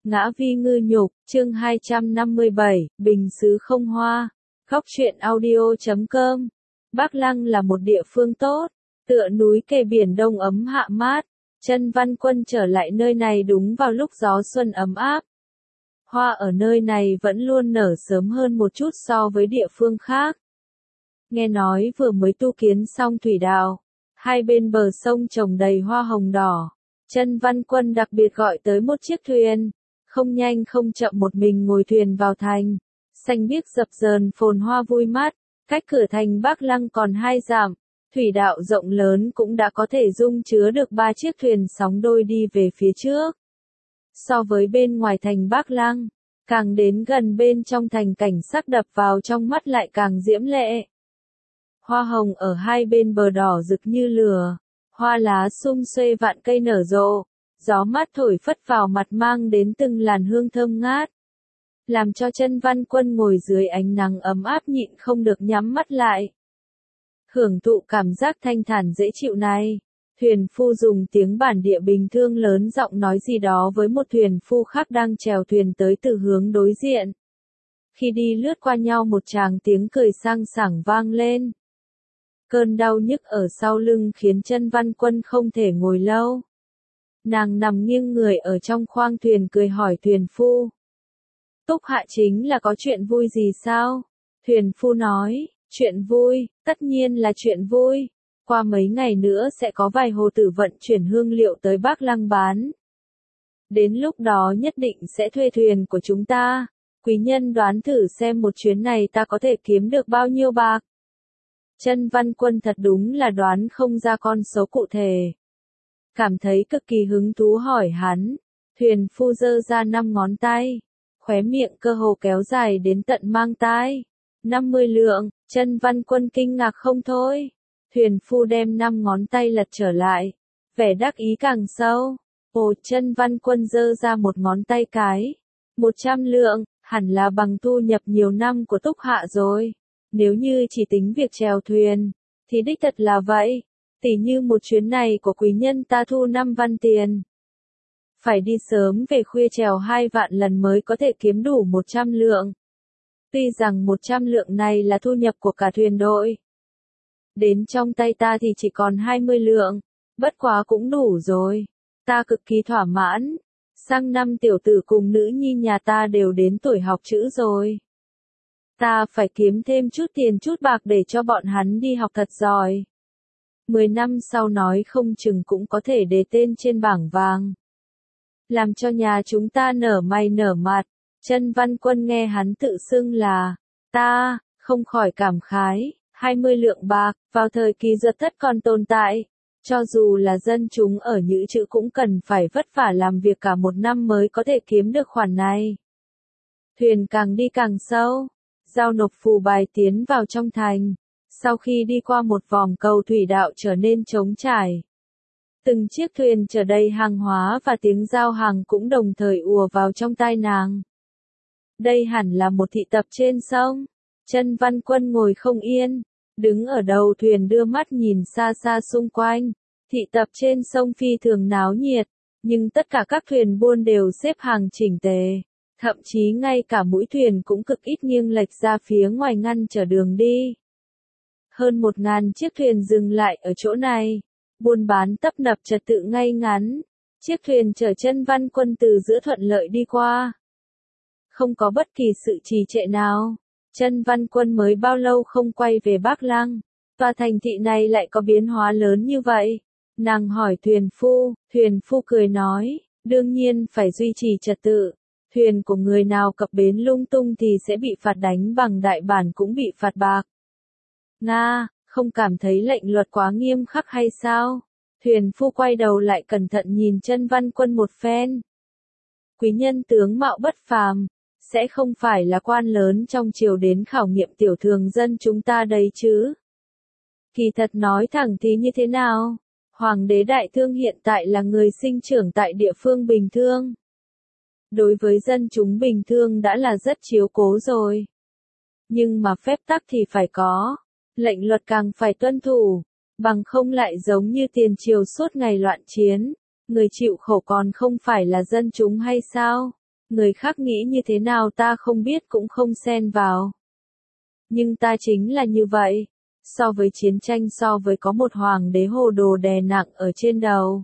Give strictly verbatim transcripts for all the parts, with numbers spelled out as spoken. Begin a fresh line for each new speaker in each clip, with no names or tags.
Ngã vi ngư nhục, chương hai trăm năm mươi bảy, bình xứ không hoa. Góc truyện audio chấm com. Bắc Lăng là một địa phương tốt, tựa núi kề biển đông ấm hạ mát. Chân Văn Quân trở lại nơi này đúng vào lúc gió xuân ấm áp. Hoa ở nơi này vẫn luôn nở sớm hơn một chút so với địa phương khác. Nghe nói vừa mới tu kiến xong thủy đạo, hai bên bờ sông trồng đầy hoa hồng đỏ. Chân Văn Quân đặc biệt gọi tới một chiếc thuyền, không nhanh không chậm một mình ngồi thuyền vào thành. Xanh biếc dập dờn phồn hoa vui mắt, cách cửa thành Bắc Lăng còn hai dặm, thủy đạo rộng lớn cũng đã có thể dung chứa được ba chiếc thuyền sóng đôi đi về phía trước. So với bên ngoài thành Bắc Lăng, càng đến gần bên trong thành cảnh sắc đập vào trong mắt lại càng diễm lệ. Hoa hồng ở hai bên bờ đỏ rực như lửa, hoa lá sum xuê vạn cây nở rộ, gió mát thổi phất vào mặt mang đến từng làn hương thơm ngát, làm cho Chân Văn Quân ngồi dưới ánh nắng ấm áp nhịn không được nhắm mắt lại. Hưởng thụ cảm giác thanh thản dễ chịu này, thuyền phu dùng tiếng bản địa bình thường lớn giọng nói gì đó với một thuyền phu khác đang chèo thuyền tới từ hướng đối diện. Khi đi lướt qua nhau một tràng tiếng cười sang sảng vang lên. Cơn đau nhức ở sau lưng khiến Chân Văn Quân không thể ngồi lâu. Nàng nằm nghiêng người ở trong khoang thuyền cười hỏi thuyền phu. Túc Hạ chính là có chuyện vui gì sao? Thuyền phu nói, chuyện vui, tất nhiên là chuyện vui. Qua mấy ngày nữa sẽ có vài hồ tử vận chuyển hương liệu tới Bắc Lăng bán. Đến lúc đó nhất định sẽ thuê thuyền của chúng ta. Quý nhân đoán thử xem một chuyến này ta có thể kiếm được bao nhiêu bạc. Chân Văn Quân thật đúng là đoán không ra con số cụ thể. Cảm thấy cực kỳ hứng thú hỏi hắn. Thuyền phu giơ ra năm ngón tay, khóe miệng cơ hồ kéo dài đến tận mang tai. năm mươi lượng, Chân Văn Quân kinh ngạc không thôi. Thuyền phu đem năm ngón tay lật trở lại, vẻ đắc ý càng sâu. Ồ, Chân Văn Quân giơ ra một ngón tay cái. một trăm lượng, hẳn là bằng thu nhập nhiều năm của Túc Hạ rồi. Nếu như chỉ tính việc chèo thuyền, thì đích thật là vậy. Tỉ như một chuyến này của quý nhân ta thu năm văn tiền. Phải đi sớm về khuya chèo hai vạn lần mới có thể kiếm đủ một trăm lượng. Tuy rằng một trăm lượng này là thu nhập của cả thuyền đội. Đến trong tay ta thì chỉ còn hai mươi lượng, bất quá cũng đủ rồi. Ta cực kỳ thỏa mãn. Sang năm tiểu tử cùng nữ nhi nhà ta đều đến tuổi học chữ rồi. Ta phải kiếm thêm chút tiền chút bạc để cho bọn hắn đi học thật giỏi. Mười năm sau nói không chừng cũng có thể đề tên trên bảng vàng. Làm cho nhà chúng ta nở mày nở mặt. Chân Văn Quân nghe hắn tự xưng là ta, không khỏi cảm khái. hai mươi lượng bạc, vào thời kỳ duật thất còn tồn tại. Cho dù là dân chúng ở Nhữ Chữ cũng cần phải vất vả làm việc cả một năm mới có thể kiếm được khoản này. Thuyền càng đi càng sâu, giao nộp phù bài tiến vào trong thành. Sau khi đi qua một vòng cầu thủy đạo trở nên trống trải. Từng chiếc thuyền chở đầy hàng hóa và tiếng giao hàng cũng đồng thời ùa vào trong tai nàng. Đây hẳn là một thị tập trên sông. Chân Văn Quân ngồi không yên, đứng ở đầu thuyền đưa mắt nhìn xa xa xung quanh. Thị tập trên sông phi thường náo nhiệt, nhưng tất cả các thuyền buôn đều xếp hàng chỉnh tề. Thậm chí ngay cả mũi thuyền cũng cực ít nghiêng lệch ra phía ngoài ngăn trở đường đi. Hơn một ngàn chiếc thuyền dừng lại ở chỗ này. Buôn bán tấp nập trật tự ngay ngắn. Chiếc thuyền chở Chân Văn Quân từ giữa thuận lợi đi qua. Không có bất kỳ sự trì trệ nào. Chân Văn Quân mới bao lâu không quay về Bắc Lăng. Tòa thành thị này lại có biến hóa lớn như vậy. Nàng hỏi thuyền phu. Thuyền phu cười nói. Đương nhiên phải duy trì trật tự. Thuyền của người nào cập bến lung tung thì sẽ bị phạt đánh bằng đại bản cũng bị phạt bạc. Nga, không cảm thấy lệnh luật quá nghiêm khắc hay sao? Thuyền phu quay đầu lại cẩn thận nhìn Chân Văn Quân một phen. Quý nhân tướng mạo bất phàm, sẽ không phải là quan lớn trong triều đến khảo nghiệm tiểu thường dân chúng ta đấy chứ? Kỳ thật nói thẳng thì như thế nào? Hoàng đế Đại Thương hiện tại là người sinh trưởng tại địa phương bình thường. Đối với dân chúng bình thường đã là rất chiếu cố rồi. Nhưng mà phép tắc thì phải có. Lệnh luật càng phải tuân thủ, bằng không lại giống như tiền triều suốt ngày loạn chiến, người chịu khổ còn không phải là dân chúng hay sao? Người khác nghĩ như thế nào ta không biết cũng không xen vào. Nhưng ta chính là như vậy. So với chiến tranh, so với có một hoàng đế hồ đồ đè nặng ở trên đầu,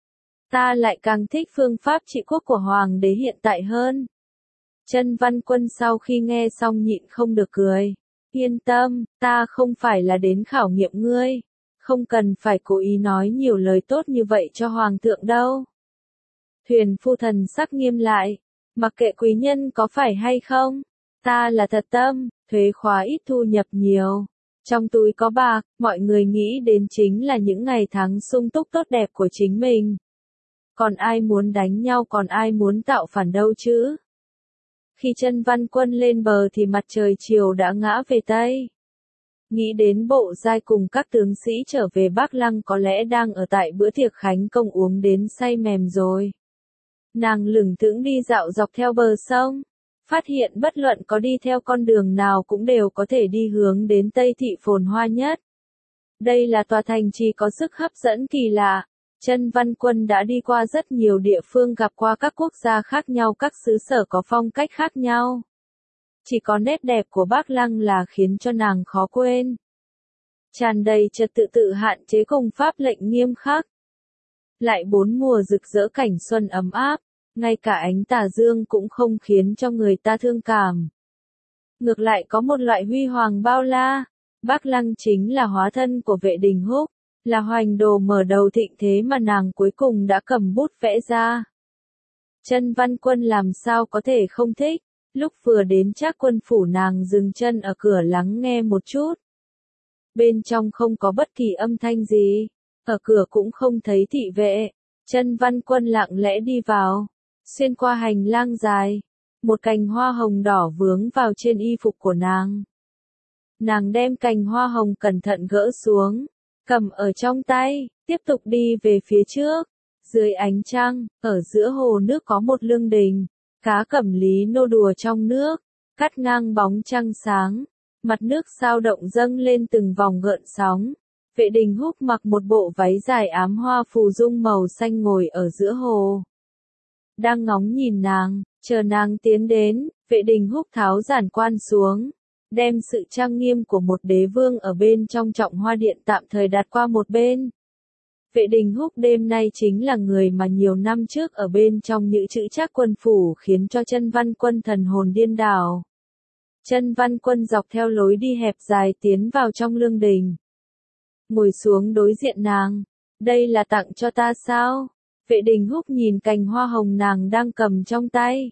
ta lại càng thích phương pháp trị quốc của hoàng đế hiện tại hơn. Chân Văn Quân sau khi nghe xong nhịn không được cười. Yên tâm, ta không phải là đến khảo nghiệm ngươi. Không cần phải cố ý nói nhiều lời tốt như vậy cho hoàng thượng đâu. Thuyền phu thần sắc nghiêm lại. Mặc kệ quý nhân có phải hay không, ta là thật tâm, thuế khóa ít thu nhập nhiều. Trong túi có bạc, mọi người nghĩ đến chính là những ngày tháng sung túc tốt đẹp của chính mình. Còn ai muốn đánh nhau, còn ai muốn tạo phản đâu chứ? Khi Chân Văn Quân lên bờ thì mặt trời chiều đã ngã về Tây. Nghĩ đến Bộ Giai cùng các tướng sĩ trở về Bắc Lăng có lẽ đang ở tại bữa tiệc khánh công uống đến say mềm rồi. Nàng lững thững đi dạo dọc theo bờ sông, phát hiện bất luận có đi theo con đường nào cũng đều có thể đi hướng đến Tây Thị phồn hoa nhất. Đây là tòa thành trì có sức hấp dẫn kỳ lạ. Chân Văn Quân đã đi qua rất nhiều địa phương, gặp qua các quốc gia khác nhau, các xứ sở có phong cách khác nhau. Chỉ có nét đẹp của Bắc Lăng là khiến cho nàng khó quên. Tràn đầy trật tự tự hạn chế cùng pháp lệnh nghiêm khắc. Lại bốn mùa rực rỡ, cảnh xuân ấm áp, ngay cả ánh tà dương cũng không khiến cho người ta thương cảm. Ngược lại có một loại huy hoàng bao la. Bắc Lăng chính là hóa thân của Vệ Đình Húc, là hoành đồ mở đầu thịnh thế mà nàng cuối cùng đã cầm bút vẽ ra. Chân Văn Quân làm sao có thể không thích. Lúc vừa đến Trác Quân phủ, nàng dừng chân ở cửa lắng nghe một chút. Bên trong không có bất kỳ âm thanh gì, ở cửa cũng không thấy thị vệ. Chân Văn Quân lặng lẽ đi vào, xuyên qua hành lang dài, một cành hoa hồng đỏ vướng vào trên y phục của nàng. Nàng đem cành hoa hồng cẩn thận gỡ xuống, cầm ở trong tay, tiếp tục đi về phía trước. Dưới ánh trăng, ở giữa hồ nước có một lương đình, cá cẩm lý nô đùa trong nước, cắt ngang bóng trăng sáng, mặt nước sao động dâng lên từng vòng gợn sóng. Vệ Đình Húc mặc một bộ váy dài ám hoa phù dung màu xanh ngồi ở giữa hồ, đang ngóng nhìn nàng. Chờ nàng tiến đến, Vệ Đình Húc tháo giản quan xuống, đem sự trang nghiêm của một đế vương ở bên trong Trọng Hoa Điện tạm thời đặt qua một bên. Vệ Đình Húc đêm nay chính là người mà nhiều năm trước ở bên trong những chữ Trác Quân phủ khiến cho Chân Văn Quân thần hồn điên đảo. Chân Văn Quân dọc theo lối đi hẹp dài tiến vào trong lương đình, ngồi xuống đối diện nàng. Đây là tặng cho ta sao? Vệ Đình Húc nhìn cành hoa hồng nàng đang cầm trong tay.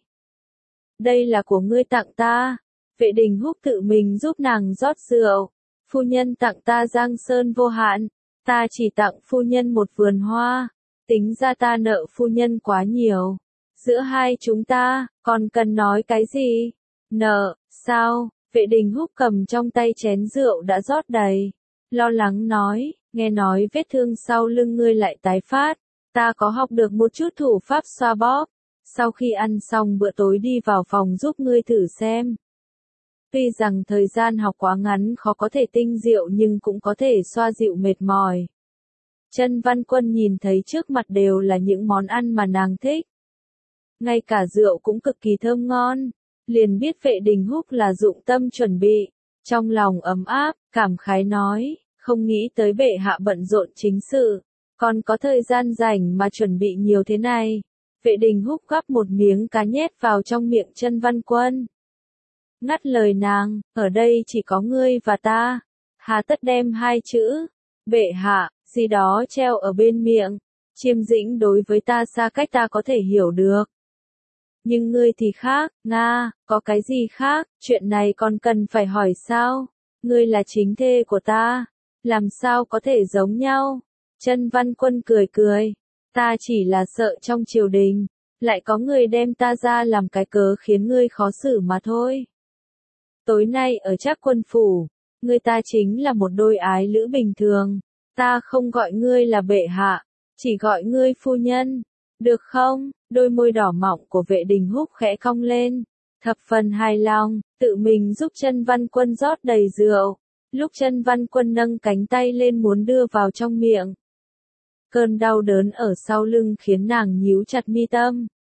Đây là của ngươi tặng ta. Vệ Đình Húc tự mình giúp nàng rót rượu. Phu nhân tặng ta giang sơn vô hạn. Ta chỉ tặng phu nhân một vườn hoa. Tính ra ta nợ phu nhân quá nhiều. Giữa hai chúng ta, còn cần nói cái gì? Nợ, sao? Vệ Đình Húc cầm trong tay chén rượu đã rót đầy. Lo lắng nói, nghe nói vết thương sau lưng ngươi lại tái phát. Ta có học được một chút thủ pháp xoa bóp. Sau khi ăn xong bữa tối đi vào phòng giúp ngươi thử xem. Tuy rằng thời gian học quá ngắn khó có thể tinh diệu nhưng cũng có thể xoa dịu mệt mỏi. Chân Văn Quân nhìn thấy trước mặt đều là những món ăn mà nàng thích. Ngay cả rượu cũng cực kỳ thơm ngon. Liền biết Vệ Đình Húc là dụng tâm chuẩn bị. Trong lòng ấm áp, cảm khái nói, không nghĩ tới bệ hạ bận rộn chính sự. Còn có thời gian rảnh mà chuẩn bị nhiều thế này. Vệ Đình Húc gắp một miếng cá nhét vào trong miệng Chân Văn Quân. Ngắt lời nàng, ở đây chỉ có ngươi và ta. Hà tất đem hai chữ, bệ hạ, gì đó treo ở bên miệng. Chiêm dĩnh đối với ta xa cách ta có thể hiểu được. Nhưng ngươi thì khác, Nga, có cái gì khác, chuyện này còn cần phải hỏi sao? Ngươi là chính thê của ta, làm sao có thể giống nhau? Chân Văn Quân cười cười, ta chỉ là sợ trong triều đình, lại có người đem ta ra làm cái cớ khiến ngươi khó xử mà thôi. Tối nay ở Trác Quân phủ, ngươi ta chính là một đôi ái lữ bình thường, ta không gọi ngươi là bệ hạ, chỉ gọi ngươi phu nhân, được không? Đôi môi đỏ mọng của Vệ Đình Húc khẽ cong lên, thập phần hài lòng, tự mình giúp Chân Văn Quân rót đầy rượu. Lúc Chân Văn Quân nâng cánh tay lên muốn đưa vào trong miệng, cơn đau đớn ở sau lưng khiến nàng nhíu chặt mi tâm.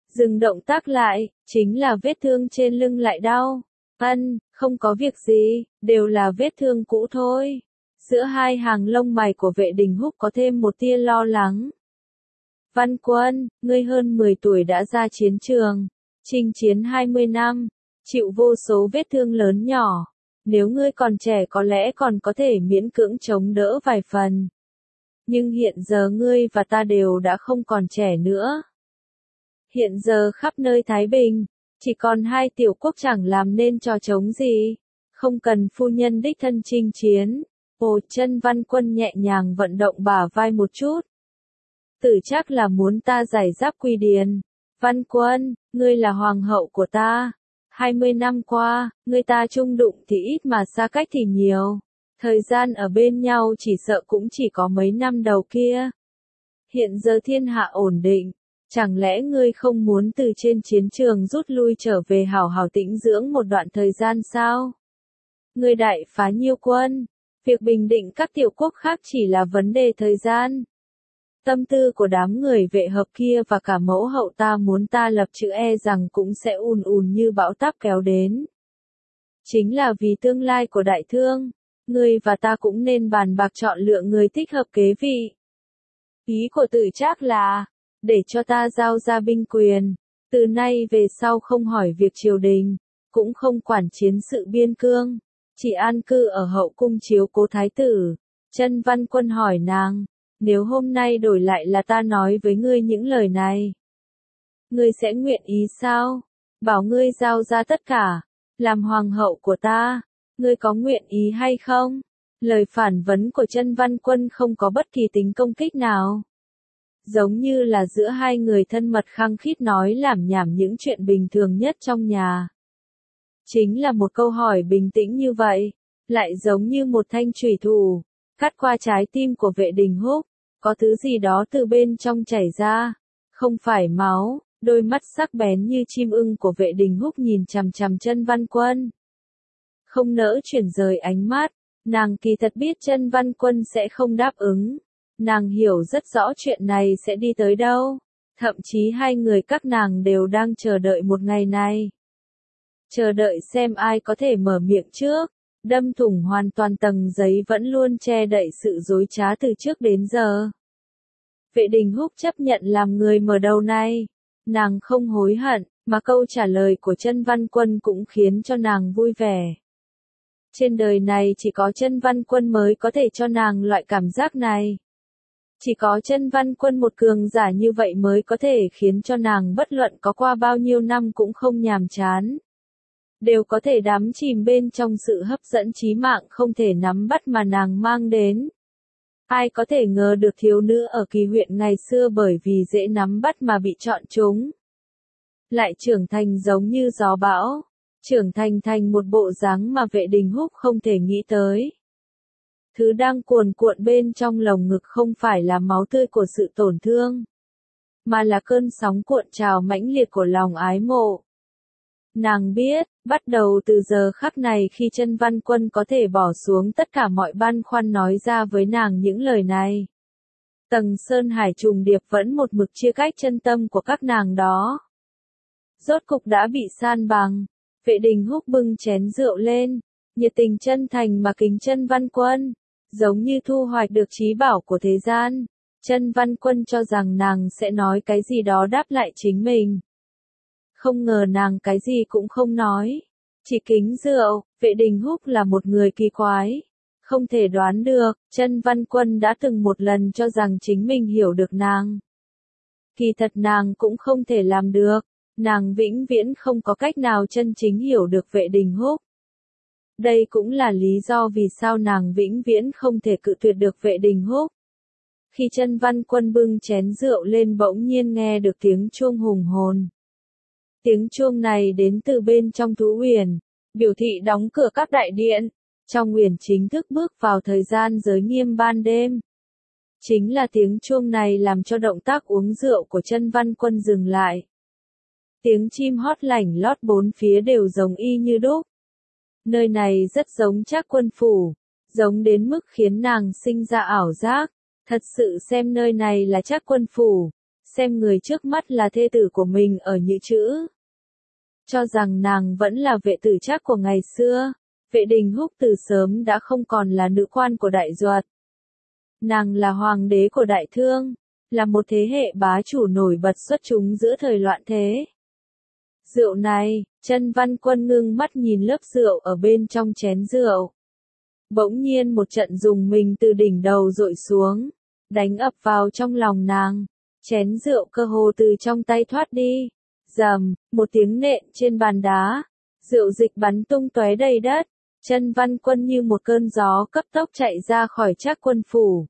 Dừng động tác lại, chính là vết thương trên lưng lại đau. Ân, không có việc gì, đều là vết thương cũ thôi. Giữa hai hàng lông mày của Vệ Đình Húc có thêm một tia lo lắng. Văn Quân, ngươi hơn mười tuổi đã ra chiến trường, chinh chiến hai mươi năm, chịu vô số vết thương lớn nhỏ. Nếu ngươi còn trẻ có lẽ còn có thể miễn cưỡng chống đỡ vài phần. Nhưng hiện giờ ngươi và ta đều đã không còn trẻ nữa. Hiện giờ khắp nơi Thái Bình, chỉ còn hai tiểu quốc chẳng làm nên trò trống gì. Không cần phu nhân đích thân chinh chiến. Ồ, chân Văn Quân nhẹ nhàng vận động bả vai một chút. Tử chắc là muốn ta giải giáp quy điền. Văn Quân, ngươi là hoàng hậu của ta. Hai mươi năm qua, ngươi ta chung đụng thì ít mà xa cách thì nhiều. Thời gian ở bên nhau chỉ sợ cũng chỉ có mấy năm đầu kia. Hiện giờ thiên hạ ổn định. Chẳng lẽ ngươi không muốn từ trên chiến trường rút lui trở về hảo hảo tĩnh dưỡng một đoạn thời gian sao? Ngươi đại phá Nhiêu quân. Việc bình định các tiểu quốc khác chỉ là vấn đề thời gian. Tâm tư của đám người Vệ Hợp kia và cả mẫu hậu ta muốn ta lập chữ e rằng cũng sẽ ùn ùn như bão táp kéo đến. Chính là vì tương lai của đại thương, ngươi và ta cũng nên bàn bạc chọn lựa người thích hợp kế vị. Ý của Tử Trác là, để cho ta giao ra binh quyền, từ nay về sau không hỏi việc triều đình, cũng không quản chiến sự biên cương, chỉ an cư ở hậu cung chiếu cố thái tử. Chân Văn Quân hỏi nàng, nếu hôm nay đổi lại là ta nói với ngươi những lời này, ngươi sẽ nguyện ý sao? Bảo ngươi giao ra tất cả, làm hoàng hậu của ta, ngươi có nguyện ý hay không? Lời phản vấn của Chân Văn Quân không có bất kỳ tính công kích nào. Giống như là giữa hai người thân mật khăng khít nói lảm nhảm những chuyện bình thường nhất trong nhà. Chính là một câu hỏi bình tĩnh như vậy, lại giống như một thanh chủy thủ, cắt qua trái tim của Vệ Đình Húc, có thứ gì đó từ bên trong chảy ra, không phải máu. Đôi mắt sắc bén như chim ưng của Vệ Đình Húc nhìn chằm chằm Chân Văn Quân. Không nỡ chuyển rời ánh mắt, nàng kỳ thật biết Chân Văn Quân sẽ không đáp ứng. Nàng hiểu rất rõ chuyện này sẽ đi tới đâu. Thậm chí hai người các nàng đều đang chờ đợi một ngày này. Chờ đợi xem ai có thể mở miệng trước. Đâm thủng hoàn toàn tầng giấy vẫn luôn che đậy sự dối trá từ trước đến giờ. Vệ Đình Húc chấp nhận làm người mở đầu này. Nàng không hối hận, mà câu trả lời của Chân Văn Quân cũng khiến cho nàng vui vẻ. Trên đời này chỉ có Chân Văn Quân mới có thể cho nàng loại cảm giác này. Chỉ có Chân Văn Quân một cường giả như vậy mới có thể khiến cho nàng bất luận có qua bao nhiêu năm cũng không nhàm chán. Đều có thể đắm chìm bên trong sự hấp dẫn chí mạng không thể nắm bắt mà nàng mang đến. Ai có thể ngờ được thiếu nữ ở Kỳ huyện ngày xưa bởi vì dễ nắm bắt mà bị chọn chúng. Lại trưởng thành giống như gió bão, trưởng thành thành một bộ dáng mà Vệ Đình Húc không thể nghĩ tới. Thứ đang cuồn cuộn bên trong lồng ngực không phải là máu tươi của sự tổn thương, mà là cơn sóng cuộn trào mãnh liệt của lòng ái mộ. Nàng biết, bắt đầu từ giờ khắc này khi Chân Văn Quân có thể bỏ xuống tất cả mọi băn khoăn nói ra với nàng những lời này. Tầng sơn hải trùng điệp vẫn một mực chia cách chân tâm của các nàng đó. Rốt cục đã bị san bằng. Vệ Đình Húc bưng chén rượu lên, nhiệt tình chân thành mà kính Chân Văn Quân, giống như thu hoạch được trí bảo của thế gian. Chân Văn Quân cho rằng nàng sẽ nói cái gì đó đáp lại chính mình. Không ngờ nàng cái gì cũng không nói, chỉ kính rượu. Vệ Đình Húc là một người kỳ quái, không thể đoán được. Chân Văn Quân đã từng một lần cho rằng chính mình hiểu được nàng. Kỳ thật nàng cũng không thể làm được, nàng vĩnh viễn không có cách nào chân chính hiểu được Vệ Đình Húc. Đây cũng là lý do vì sao nàng vĩnh viễn không thể cự tuyệt được Vệ Đình Húc. Khi Chân Văn Quân bưng chén rượu lên bỗng nhiên nghe được tiếng chuông hùng hồn. Tiếng chuông này đến từ bên trong Thú Uyển, biểu thị đóng cửa các đại điện. Trong uyển chính thức bước vào thời gian giới nghiêm ban đêm. Chính là tiếng chuông này làm cho động tác uống rượu của Chân Văn Quân dừng lại. Tiếng chim hót lảnh lót bốn phía đều giống y như đúc. Nơi này rất giống Trác Quân phủ, giống đến mức khiến nàng sinh ra ảo giác, thật sự xem nơi này là Trác Quân phủ, xem người trước mắt là thê tử của mình ở Nhữ Chữ. Cho rằng nàng vẫn là vệ tử trác của ngày xưa, Vệ Đình Húc từ sớm đã không còn là nữ quan của Đại Duật. Nàng là hoàng đế của Đại Thương, là một thế hệ bá chủ nổi bật xuất chúng giữa thời loạn thế. Rượu này, Chân Văn Quân ngưng mắt nhìn lớp rượu ở bên trong chén rượu. Bỗng nhiên một trận rùng mình từ đỉnh đầu dội xuống, đánh ập vào trong lòng nàng. Chén rượu cơ hồ từ trong tay thoát đi. Rầm, một tiếng nện trên bàn đá. Rượu dịch bắn tung tóe đầy đất. Chân Văn Quân như một cơn gió cấp tốc chạy ra khỏi Trác quân phủ.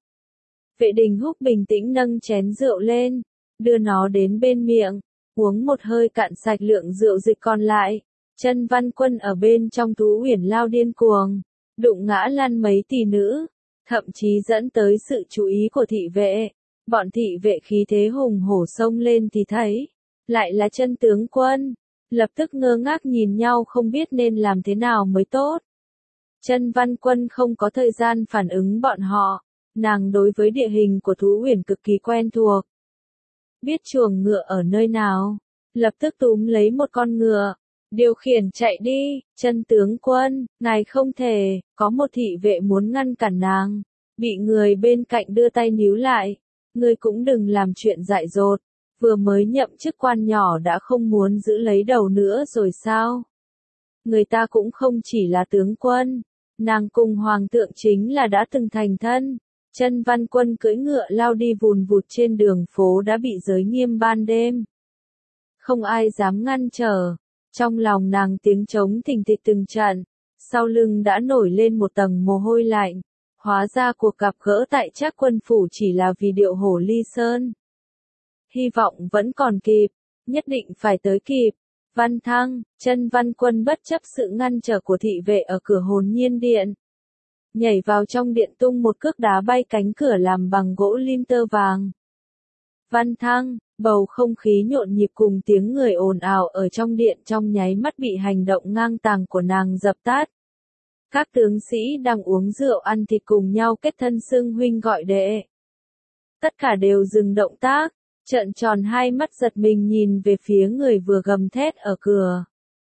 Vệ Đình Húc bình tĩnh nâng chén rượu lên, đưa nó đến bên miệng, uống một hơi cạn sạch lượng rượu dịch còn lại. Chân Văn Quân ở bên trong Tú Uyển lao điên cuồng, đụng ngã lăn mấy tỷ nữ, thậm chí dẫn tới sự chú ý của thị vệ. Bọn thị vệ khí thế hùng hổ xông lên thì thấy, lại là Chân tướng quân, lập tức ngơ ngác nhìn nhau không biết nên làm thế nào mới tốt. Chân Văn Quân không có thời gian phản ứng bọn họ, nàng đối với địa hình của Tú Uyển cực kỳ quen thuộc. Biết chuồng ngựa ở nơi nào, lập tức túm lấy một con ngựa, điều khiển chạy đi. Chân tướng quân, ngài không thể, có một thị vệ muốn ngăn cản nàng, bị người bên cạnh đưa tay níu lại. Ngươi cũng đừng làm chuyện dại dột, vừa mới nhậm chức quan nhỏ đã không muốn giữ lấy đầu nữa rồi sao? Người ta cũng không chỉ là tướng quân, nàng cùng hoàng thượng chính là đã từng thành thân. Chân Văn Quân cưỡi ngựa lao đi vùn vụt trên đường phố đã bị giới nghiêm ban đêm. Không ai dám ngăn trở, trong lòng nàng tiếng trống thình thịch từng trận, sau lưng đã nổi lên một tầng mồ hôi lạnh. Hóa ra cuộc gặp gỡ tại Trác quân phủ chỉ là vì điệu hổ ly sơn. Hy vọng vẫn còn kịp, nhất định phải tới kịp. Văn Thăng, Chân Văn Quân bất chấp sự ngăn trở của thị vệ ở cửa Hồn Nhiên Điện. Nhảy vào trong điện tung một cước đá bay cánh cửa làm bằng gỗ lim tơ vàng. Văn Thăng, bầu không khí nhộn nhịp cùng tiếng người ồn ào ở trong điện trong nháy mắt bị hành động ngang tàng của nàng dập tắt. Các tướng sĩ đang uống rượu ăn thịt cùng nhau kết thân xưng huynh gọi đệ. Tất cả đều dừng động tác, trợn tròn hai mắt giật mình nhìn về phía người vừa gầm thét ở cửa.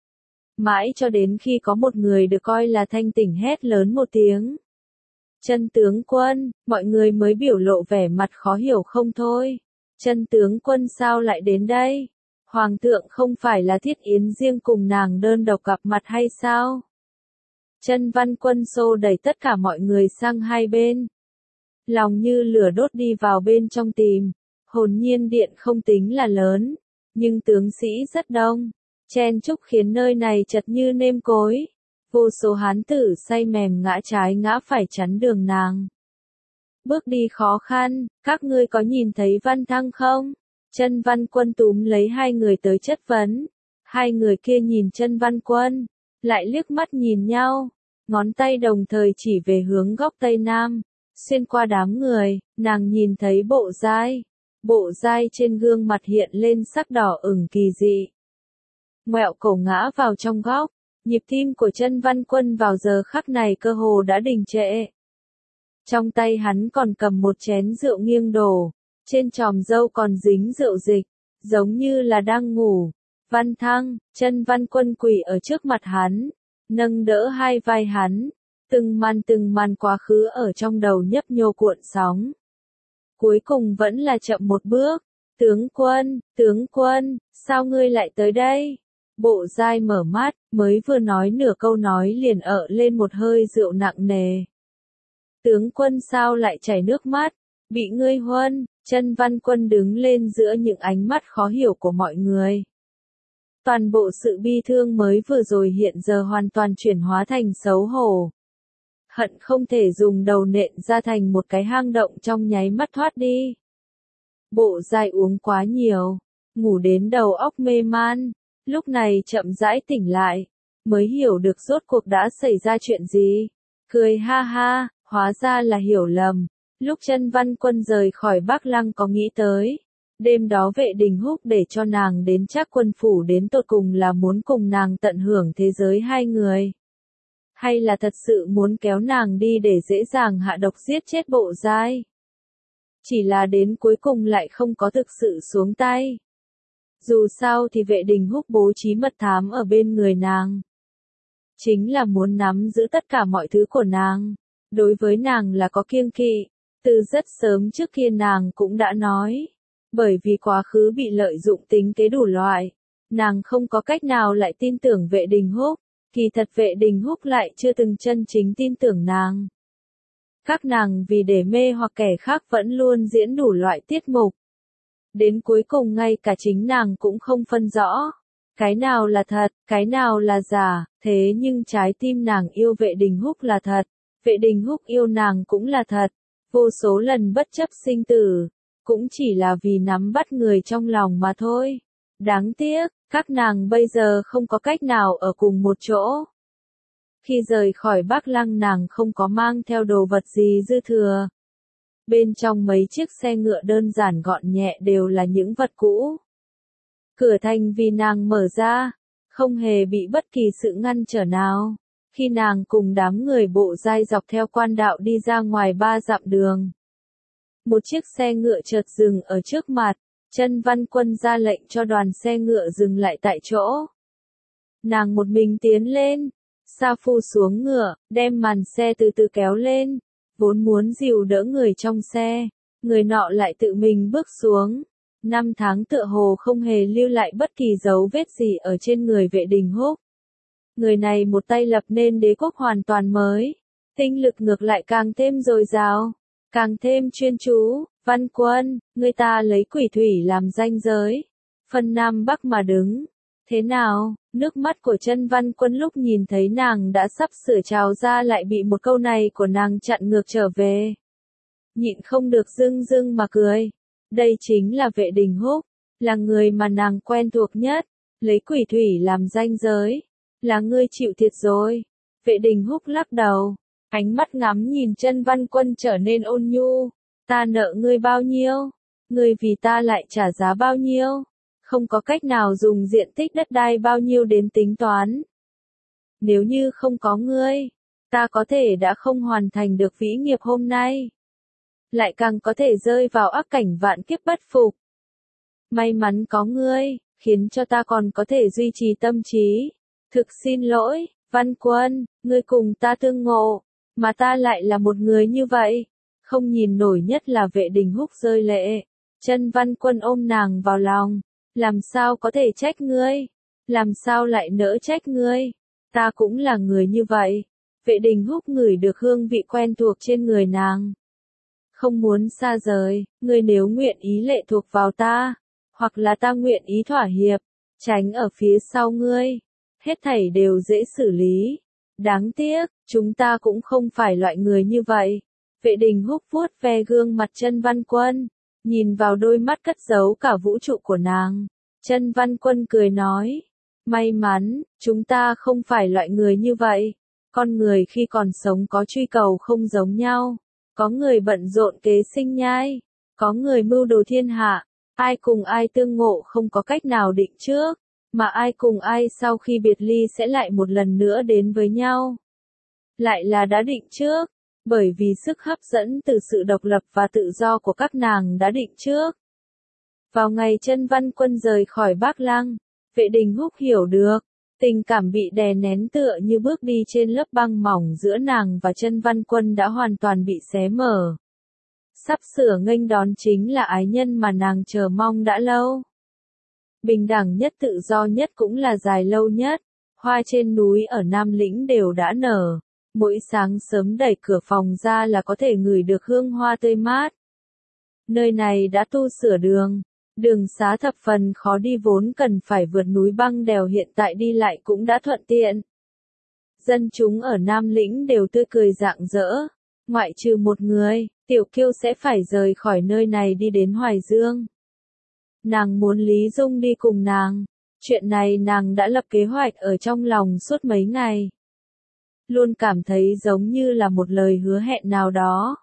Mãi cho đến khi có một người được coi là thanh tỉnh hét lớn một tiếng. Chân tướng quân, mọi người mới biểu lộ vẻ mặt khó hiểu không thôi. Chân tướng quân sao lại đến đây? Hoàng thượng không phải là Thiết Yến riêng cùng nàng đơn độc gặp mặt hay sao? Chân Văn Quân xô đẩy tất cả mọi người sang hai bên. Lòng như lửa đốt đi vào bên trong tìm. Hồn Nhiên Điện không tính là lớn, nhưng tướng sĩ rất đông. Chen chúc khiến nơi này chật như nêm cối. Vô số hán tử say mềm ngã trái ngã phải chắn đường nàng. Bước đi khó khăn, các ngươi có nhìn thấy Văn Thăng không? Chân Văn Quân túm lấy hai người tới chất vấn. Hai người kia nhìn Chân Văn Quân, lại liếc mắt nhìn nhau, ngón tay đồng thời chỉ về hướng góc Tây Nam. Xuyên qua đám người, nàng nhìn thấy Bộ Giai. Bộ Giai trên gương mặt hiện lên sắc đỏ ửng kỳ dị. Ngoẹo cổ ngã vào trong góc, nhịp tim của Chân Văn Quân vào giờ khắc này cơ hồ đã đình trệ. Trong tay hắn còn cầm một chén rượu nghiêng đổ, trên tròm râu còn dính rượu dịch, giống như là đang ngủ. Văn Thăng, Chân Văn Quân quỳ ở trước mặt hắn, nâng đỡ hai vai hắn, từng màn từng màn quá khứ ở trong đầu nhấp nhô cuộn sóng. Cuối cùng vẫn là chậm một bước. Tướng quân, tướng quân, sao ngươi lại tới đây? Bộ Giai mở mắt, mới vừa nói nửa câu nói liền ợ lên một hơi rượu nặng nề. Tướng quân sao lại chảy nước mắt? Bị ngươi huân. Chân Văn Quân đứng lên giữa những ánh mắt khó hiểu của mọi người. Toàn bộ sự bi thương mới vừa rồi hiện giờ hoàn toàn chuyển hóa thành xấu hổ. Hận không thể dùng đầu nện ra thành một cái hang động trong nháy mắt thoát đi. Bộ Giai uống quá nhiều, ngủ đến đầu óc mê man, lúc này chậm rãi tỉnh lại, mới hiểu được rốt cuộc đã xảy ra chuyện gì. Cười ha ha, hóa ra là hiểu lầm. Lúc Chân Văn Quân rời khỏi Bắc Lăng có nghĩ tới, đêm đó Vệ Đình Húc để cho nàng đến Trác quân phủ đến tột cùng là muốn cùng nàng tận hưởng thế giới hai người. Hay là thật sự muốn kéo nàng đi để dễ dàng hạ độc giết chết Bộ Giai. Chỉ là đến cuối cùng lại không có thực sự xuống tay. Dù sao thì Vệ Đình Húc bố trí mật thám ở bên người nàng. Chính là muốn nắm giữ tất cả mọi thứ của nàng. Đối với nàng là có kiêng kỵ. Từ rất sớm trước kia nàng cũng đã nói. Bởi vì quá khứ bị lợi dụng tính kế đủ loại. Nàng không có cách nào lại tin tưởng Vệ Đình Húc. Kỳ thật Vệ Đình Húc lại chưa từng chân chính tin tưởng nàng. Các nàng vì để mê hoặc kẻ khác vẫn luôn diễn đủ loại tiết mục. Đến cuối cùng ngay cả chính nàng cũng không phân rõ. Cái nào là thật, cái nào là giả, thế nhưng trái tim nàng yêu Vệ Đình Húc là thật. Vệ Đình Húc yêu nàng cũng là thật. Vô số lần bất chấp sinh tử. Cũng chỉ là vì nắm bắt người trong lòng mà thôi. Đáng tiếc, các nàng bây giờ không có cách nào ở cùng một chỗ. Khi rời khỏi Bắc Lăng nàng không có mang theo đồ vật gì dư thừa. Bên trong mấy chiếc xe ngựa đơn giản gọn nhẹ đều là những vật cũ. Cửa thành vì nàng mở ra, không hề bị bất kỳ sự ngăn trở nào. Khi nàng cùng đám người bộ giai dọc theo quan đạo đi ra ngoài ba dặm đường. Một chiếc xe ngựa chợt dừng ở trước mặt, Chân Văn Quân ra lệnh cho đoàn xe ngựa dừng lại tại chỗ. Nàng một mình tiến lên, Sa Phu xuống ngựa, đem màn xe từ từ kéo lên, vốn muốn dìu đỡ người trong xe, người nọ lại tự mình bước xuống. Năm tháng tựa hồ không hề lưu lại bất kỳ dấu vết gì ở trên người Vệ Đình Húc. Người này một tay lập nên đế quốc hoàn toàn mới, tinh lực ngược lại càng thêm dồi dào, càng thêm chuyên chú. Văn Quân, người ta lấy quỷ thủy làm ranh giới, phân Nam Bắc mà đứng. Thế nào? Nước mắt của Chân Văn Quân lúc nhìn thấy nàng đã sắp sửa trào ra lại bị một câu này của nàng chặn ngược trở về. Nhịn không được rưng rưng mà cười. Đây chính là Vệ Đình Húc, là người mà nàng quen thuộc nhất, lấy quỷ thủy làm ranh giới. Là ngươi chịu thiệt rồi. Vệ Đình Húc lắc đầu, ánh mắt ngắm nhìn Chân Văn Quân trở nên ôn nhu. Ta nợ ngươi bao nhiêu? Ngươi vì ta lại trả giá bao nhiêu? Không có cách nào dùng diện tích đất đai bao nhiêu đến tính toán. Nếu như không có ngươi, ta có thể đã không hoàn thành được vĩ nghiệp hôm nay. Lại càng có thể rơi vào ác cảnh vạn kiếp bất phục. May mắn có ngươi, khiến cho ta còn có thể duy trì tâm trí. Thực xin lỗi, Văn Quân, ngươi cùng ta tương ngộ, mà ta lại là một người như vậy. Không nhìn nổi nhất là Vệ Đình Húc rơi lệ. Chân Văn Quân ôm nàng vào lòng. Làm sao có thể trách ngươi? Làm sao lại nỡ trách ngươi? Ta cũng là người như vậy. Vệ Đình Húc ngửi được hương vị quen thuộc trên người nàng. Không muốn xa rời, ngươi nếu nguyện ý lệ thuộc vào ta, hoặc là ta nguyện ý thỏa hiệp, tránh ở phía sau ngươi. Hết thảy đều dễ xử lý. Đáng tiếc, chúng ta cũng không phải loại người như vậy. Vệ Đình Húc vuốt ve gương mặt Chân Văn Quân, nhìn vào đôi mắt cất giấu cả vũ trụ của nàng. Chân Văn Quân cười nói, may mắn, chúng ta không phải loại người như vậy. Con người khi còn sống có truy cầu không giống nhau. Có người bận rộn kế sinh nhai, có người mưu đồ thiên hạ. Ai cùng ai tương ngộ không có cách nào định trước, mà ai cùng ai sau khi biệt ly sẽ lại một lần nữa đến với nhau. Lại là đã định trước. Bởi vì sức hấp dẫn từ sự độc lập và tự do của các nàng đã định trước. Vào ngày Chân Văn Quân rời khỏi Bắc Lăng, Vệ Đình Húc hiểu được, tình cảm bị đè nén tựa như bước đi trên lớp băng mỏng giữa nàng và Chân Văn Quân đã hoàn toàn bị xé mở. Sắp sửa nghênh đón chính là ái nhân mà nàng chờ mong đã lâu. Bình đẳng nhất tự do nhất cũng là dài lâu nhất, hoa trên núi ở Nam Lĩnh đều đã nở. Mỗi sáng sớm đẩy cửa phòng ra là có thể ngửi được hương hoa tươi mát. Nơi này đã tu sửa đường, đường xá thập phần khó đi vốn cần phải vượt núi băng đèo hiện tại đi lại cũng đã thuận tiện. Dân chúng ở Nam Lĩnh đều tươi cười rạng rỡ, ngoại trừ một người, Tiểu Kiêu sẽ phải rời khỏi nơi này đi đến Hoài Dương. Nàng muốn Lý Dung đi cùng nàng, chuyện này nàng đã lập kế hoạch ở trong lòng suốt mấy ngày. Luôn cảm thấy giống như là một lời hứa hẹn nào đó.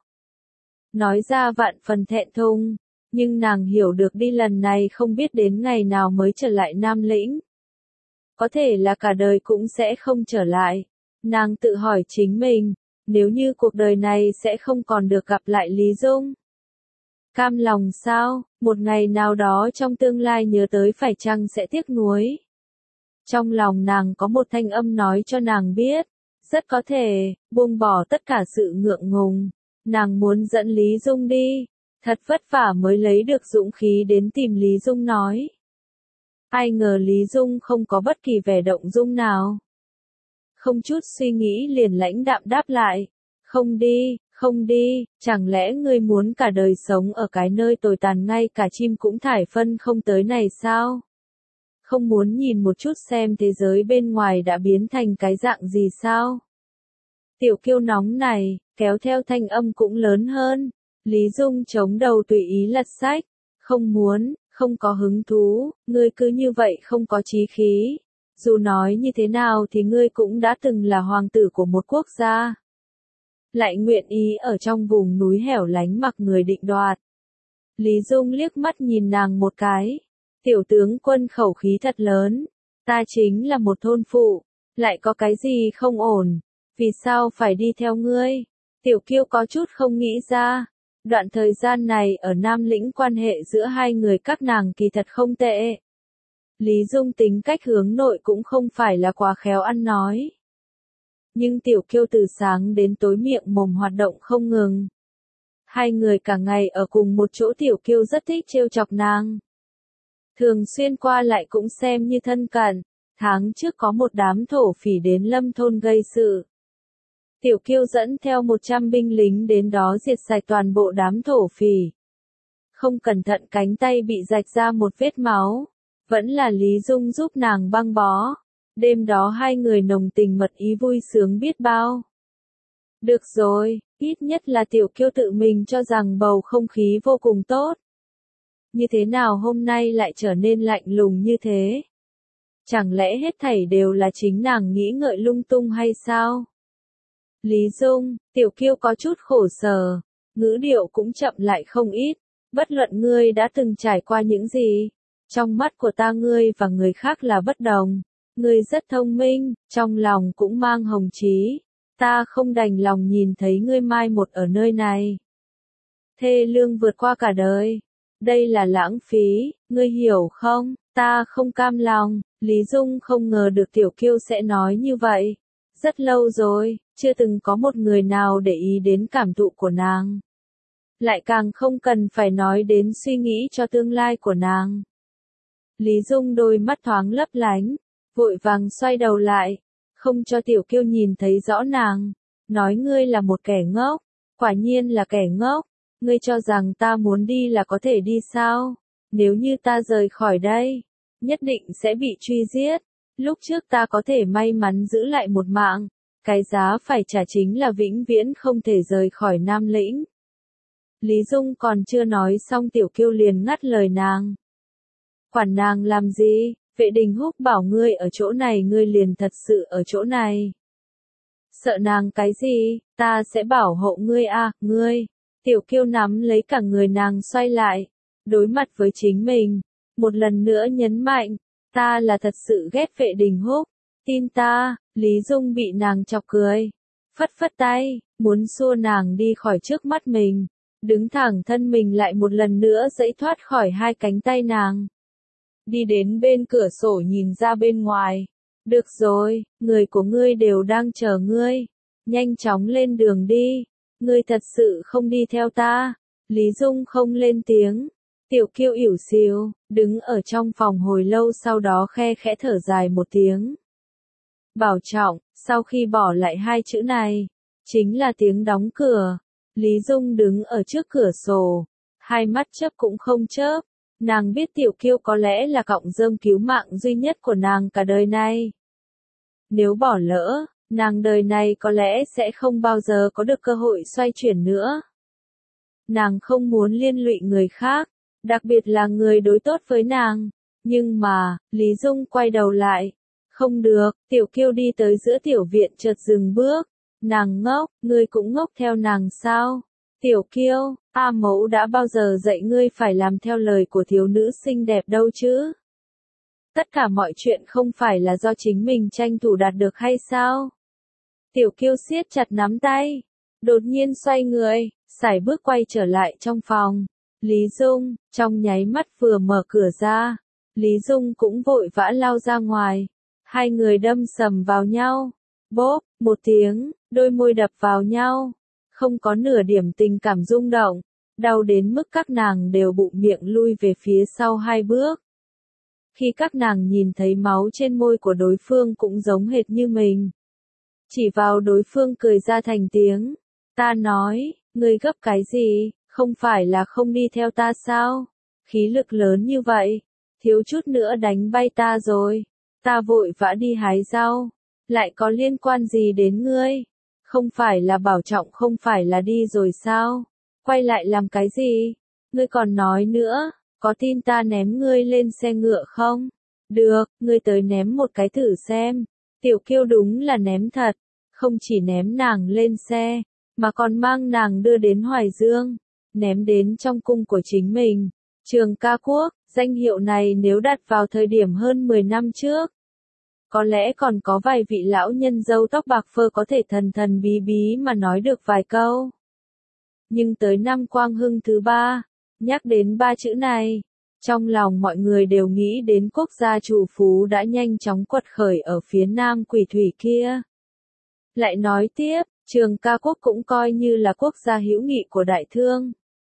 Nói ra vạn phần thẹn thùng, nhưng nàng hiểu được đi lần này không biết đến ngày nào mới trở lại Nam Lĩnh. Có thể là cả đời cũng sẽ không trở lại. Nàng tự hỏi chính mình, nếu như cuộc đời này sẽ không còn được gặp lại Lý Dung. Cam lòng sao, một ngày nào đó trong tương lai nhớ tới phải chăng sẽ tiếc nuối. Trong lòng nàng có một thanh âm nói cho nàng biết, rất có thể, buông bỏ tất cả sự ngượng ngùng. Nàng muốn dẫn Lý Dung đi, thật vất vả mới lấy được dũng khí đến tìm Lý Dung nói. Ai ngờ Lý Dung không có bất kỳ vẻ động dung nào. Không chút suy nghĩ liền lãnh đạm đáp lại, không đi, không đi, chẳng lẽ ngươi muốn cả đời sống ở cái nơi tồi tàn ngay cả chim cũng thải phân không tới này sao? Không muốn nhìn một chút xem thế giới bên ngoài đã biến thành cái dạng gì sao? Tiểu kiêu nóng này, kéo theo thanh âm cũng lớn hơn. Lý Dung chống đầu tùy ý lật sách, không muốn, không có hứng thú, ngươi cứ như vậy không có chí khí. Dù nói như thế nào thì ngươi cũng đã từng là hoàng tử của một quốc gia. Lại nguyện ý ở trong vùng núi hẻo lánh mặc người định đoạt. Lý Dung liếc mắt nhìn nàng một cái. Tiểu tướng quân khẩu khí thật lớn. Ta chính là một thôn phụ. Lại có cái gì không ổn? Vì sao phải đi theo ngươi? Tiểu kiêu có chút không nghĩ ra. Đoạn thời gian này ở Nam Lĩnh quan hệ giữa hai người các nàng kỳ thật không tệ. Lý Dung tính cách hướng nội cũng không phải là quá khéo ăn nói. Nhưng tiểu kiêu từ sáng đến tối miệng mồm hoạt động không ngừng. Hai người cả ngày ở cùng một chỗ, tiểu kiêu rất thích trêu chọc nàng. Thường xuyên qua lại cũng xem như thân cận. Tháng trước có một đám thổ phỉ đến Lâm thôn gây sự. Tiểu kiêu dẫn theo một trăm binh lính đến đó diệt sạch toàn bộ đám thổ phỉ. Không cẩn thận cánh tay bị rạch ra một vết máu. Vẫn là Lý Dung giúp nàng băng bó. Đêm đó hai người nồng tình mật ý vui sướng biết bao. Được rồi, ít nhất là tiểu kiêu tự mình cho rằng bầu không khí vô cùng tốt. Như thế nào hôm nay lại trở nên lạnh lùng như thế? Chẳng lẽ hết thảy đều là chính nàng nghĩ ngợi lung tung hay sao? Lý Dung, tiểu kiêu có chút khổ sở, ngữ điệu cũng chậm lại không ít. Bất luận ngươi đã từng trải qua những gì, trong mắt của ta ngươi và người khác là bất đồng. Ngươi rất thông minh, trong lòng cũng mang hồng trí. Ta không đành lòng nhìn thấy ngươi mai một ở nơi này. Thê lương vượt qua cả đời. Đây là lãng phí, ngươi hiểu không? Ta không cam lòng. Lý Dung không ngờ được tiểu kiêu sẽ nói như vậy. Rất lâu rồi, chưa từng có một người nào để ý đến cảm thụ của nàng. Lại càng không cần phải nói đến suy nghĩ cho tương lai của nàng. Lý Dung đôi mắt thoáng lấp lánh, vội vàng xoay đầu lại, không cho tiểu kiêu nhìn thấy rõ nàng, nói ngươi là một kẻ ngốc, quả nhiên là kẻ ngốc, ngươi cho rằng ta muốn đi là có thể đi sao, nếu như ta rời khỏi đây, nhất định sẽ bị truy giết, lúc trước ta có thể may mắn giữ lại một mạng, cái giá phải trả chính là vĩnh viễn không thể rời khỏi Nam Lĩnh. Lý Dung còn chưa nói xong tiểu kiêu liền ngắt lời nàng. Quản nàng làm gì? Vệ Đình Húc bảo ngươi ở chỗ này ngươi liền thật sự ở chỗ này. Sợ nàng cái gì, ta sẽ bảo hộ ngươi à, ngươi. Tiểu kiêu nắm lấy cả người nàng xoay lại, đối mặt với chính mình, một lần nữa nhấn mạnh, ta là thật sự ghét Vệ Đình Húc, tin ta. Lý Dung bị nàng chọc cười, phất phất tay, muốn xua nàng đi khỏi trước mắt mình, đứng thẳng thân mình lại một lần nữa giãy thoát khỏi hai cánh tay nàng. Đi đến bên cửa sổ nhìn ra bên ngoài. Được rồi, người của ngươi đều đang chờ ngươi. Nhanh chóng lên đường đi. Ngươi thật sự không đi theo ta. Lý Dung không lên tiếng. Tiểu kiêu ỉu xìu, đứng ở trong phòng hồi lâu sau đó khe khẽ thở dài một tiếng. Bảo trọng, sau khi bỏ lại hai chữ này, chính là tiếng đóng cửa. Lý Dung đứng ở trước cửa sổ, hai mắt chớp cũng không chớp. Nàng biết tiểu kiêu có lẽ là cọng rơm cứu mạng duy nhất của nàng cả đời này. Nếu bỏ lỡ, nàng đời này có lẽ sẽ không bao giờ có được cơ hội xoay chuyển nữa. Nàng không muốn liên lụy người khác, đặc biệt là người đối tốt với nàng. Nhưng mà, Lý Dung quay đầu lại. Không được, tiểu kiêu đi tới giữa tiểu viện chợt dừng bước. Nàng ngốc, ngươi cũng ngốc theo nàng sao? Tiểu kiêu, A mẫu đã bao giờ dạy ngươi phải làm theo lời của thiếu nữ xinh đẹp đâu chứ? Tất cả mọi chuyện không phải là do chính mình tranh thủ đạt được hay sao? Tiểu kiêu siết chặt nắm tay, đột nhiên xoay người, sải bước quay trở lại trong phòng. Lý Dung, trong nháy mắt vừa mở cửa ra, Lý Dung cũng vội vã lao ra ngoài. Hai người đâm sầm vào nhau. Bốp, một tiếng, đôi môi đập vào nhau. Không có nửa điểm tình cảm rung động. Đau đến mức các nàng đều bụng miệng lui về phía sau hai bước. Khi các nàng nhìn thấy máu trên môi của đối phương cũng giống hệt như mình. Chỉ vào đối phương cười ra thành tiếng. Ta nói, ngươi gấp cái gì, không phải là không đi theo ta sao? Khí lực lớn như vậy, thiếu chút nữa đánh bay ta rồi. Ta vội vã đi hái rau, lại có liên quan gì đến ngươi? Không phải là bảo trọng không phải là đi rồi sao? Quay lại làm cái gì? Ngươi còn nói nữa, có tin ta ném ngươi lên xe ngựa không? Được, ngươi tới ném một cái thử xem. Tiểu Kiêu đúng là ném thật, không chỉ ném nàng lên xe, mà còn mang nàng đưa đến Hoài Dương, ném đến trong cung của chính mình. Trường Ca Quốc, danh hiệu này nếu đặt vào thời điểm hơn mười năm trước, có lẽ còn có vài vị lão nhân râu tóc bạc phơ có thể thần thần bí bí mà nói được vài câu. Nhưng tới năm Quang Hưng thứ ba, nhắc đến ba chữ này, trong lòng mọi người đều nghĩ đến quốc gia trù phú đã nhanh chóng quật khởi ở phía nam quỷ thủy kia. Lại nói tiếp, Trường Ca Quốc cũng coi như là quốc gia hữu nghị của Đại Thương.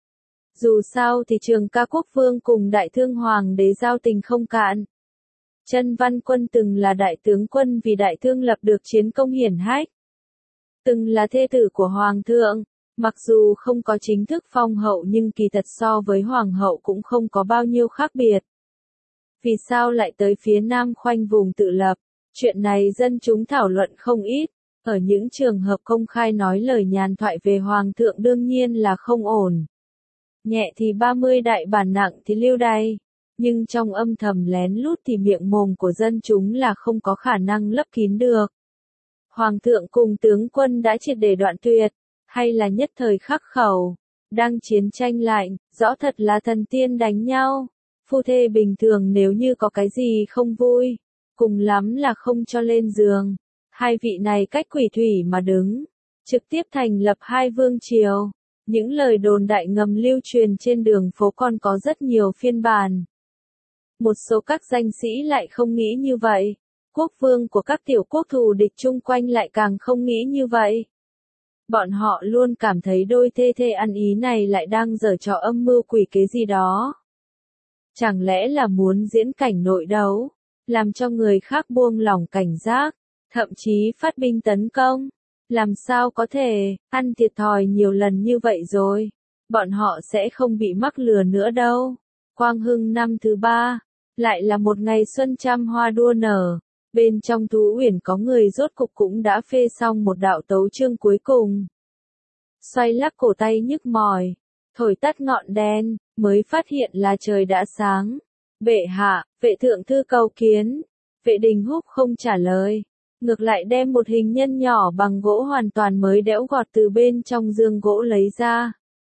Dù sao thì Trường Ca Quốc vương cùng Đại Thương hoàng đế giao tình không cạn. Chân Văn Quân từng là đại tướng quân vì Đại Thương lập được chiến công hiển hách. Từng là thê tử của hoàng thượng, mặc dù không có chính thức phong hậu nhưng kỳ thật so với hoàng hậu cũng không có bao nhiêu khác biệt. Vì sao lại tới phía nam khoanh vùng tự lập? Chuyện này dân chúng thảo luận không ít. Ở những trường hợp công khai nói lời nhàn thoại về hoàng thượng đương nhiên là không ổn. Nhẹ thì ba mươi đại bản, nặng thì lưu đày. Nhưng trong âm thầm lén lút thì miệng mồm của dân chúng là không có khả năng lấp kín được. Hoàng thượng cùng tướng quân đã triệt để đoạn tuyệt, hay là nhất thời khắc khẩu, đang chiến tranh lạnh, rõ thật là thần tiên đánh nhau. Phu thê bình thường nếu như có cái gì không vui, cùng lắm là không cho lên giường. Hai vị này cách quỷ thủy mà đứng, trực tiếp thành lập hai vương triều. Những lời đồn đại ngầm lưu truyền trên đường phố còn có rất nhiều phiên bản. Một số các danh sĩ lại không nghĩ như vậy. Quốc vương của các tiểu quốc thù địch chung quanh lại càng không nghĩ như vậy. Bọn họ luôn cảm thấy đôi thê thê ăn ý này lại đang giở trò âm mưu quỷ kế gì đó. Chẳng lẽ là muốn diễn cảnh nội đấu, làm cho người khác buông lỏng cảnh giác, thậm chí phát binh tấn công? Làm sao có thể, ăn thiệt thòi nhiều lần như vậy rồi, bọn họ sẽ không bị mắc lừa nữa đâu. Quang Hưng năm thứ ba, lại là một ngày xuân trăm hoa đua nở. Bên trong Thú Uyển có người rốt cục cũng đã phê xong một đạo tấu chương cuối cùng. Xoay lắc cổ tay nhức mỏi, thổi tắt ngọn đèn, mới phát hiện là trời đã sáng. Bệ hạ, vệ thượng thư cầu kiến. Vệ Đình Húc không trả lời, ngược lại đem một hình nhân nhỏ bằng gỗ hoàn toàn mới đẽo gọt từ bên trong giường gỗ lấy ra.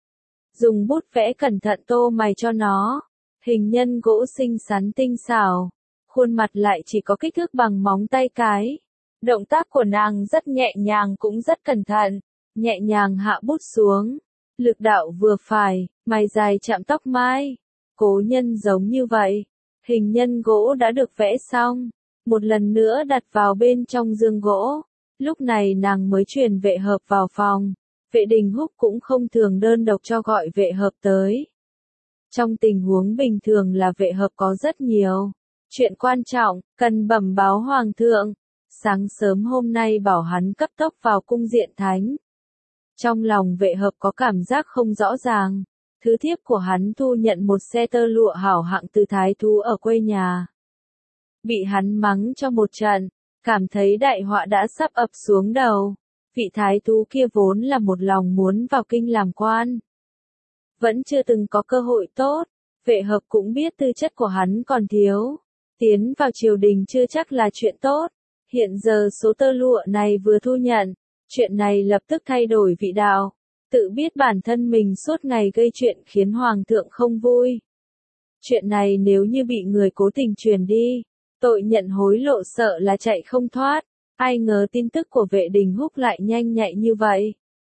Dùng bút vẽ cẩn thận tô mày cho nó. Hình nhân gỗ xinh xắn tinh xảo, khuôn mặt lại chỉ có kích thước bằng móng tay cái. Động tác của nàng rất nhẹ nhàng cũng rất cẩn thận, nhẹ nhàng hạ bút xuống, lực đạo vừa phải, mày dài chạm tóc mai. Cố nhân giống như vậy, hình nhân gỗ đã được vẽ xong, một lần nữa đặt vào bên trong giường gỗ. Lúc này nàng mới truyền Vệ Hợp vào phòng. Vệ Đình Húc cũng không thường đơn độc cho gọi Vệ Hợp tới. Trong tình huống bình thường là Vệ Hợp có rất nhiều chuyện quan trọng, cần bẩm báo hoàng thượng. Sáng sớm hôm nay bảo hắn cấp tốc vào cung diện thánh. Trong lòng Vệ Hợp có cảm giác không rõ ràng. Thứ thiếp của hắn thu nhận một xe tơ lụa hảo hạng từ thái thú ở quê nhà. Bị hắn mắng cho một trận, cảm thấy đại họa đã sắp ập xuống đầu. Vị thái thú kia vốn là một lòng muốn vào kinh làm quan. Vẫn chưa từng có cơ hội tốt, Vệ Hợp cũng biết tư chất của hắn còn thiếu. Tiến vào triều đình chưa chắc là chuyện tốt. Hiện giờ số tơ lụa này vừa thu nhận, chuyện này lập tức thay đổi vị đạo. Tự biết bản thân mình suốt ngày gây chuyện khiến hoàng thượng không vui. Chuyện này nếu như bị người cố tình truyền đi, tội nhận hối lộ sợ là chạy không thoát. Ai ngờ tin tức của Vệ Đình Húc lại nhanh nhạy như vậy.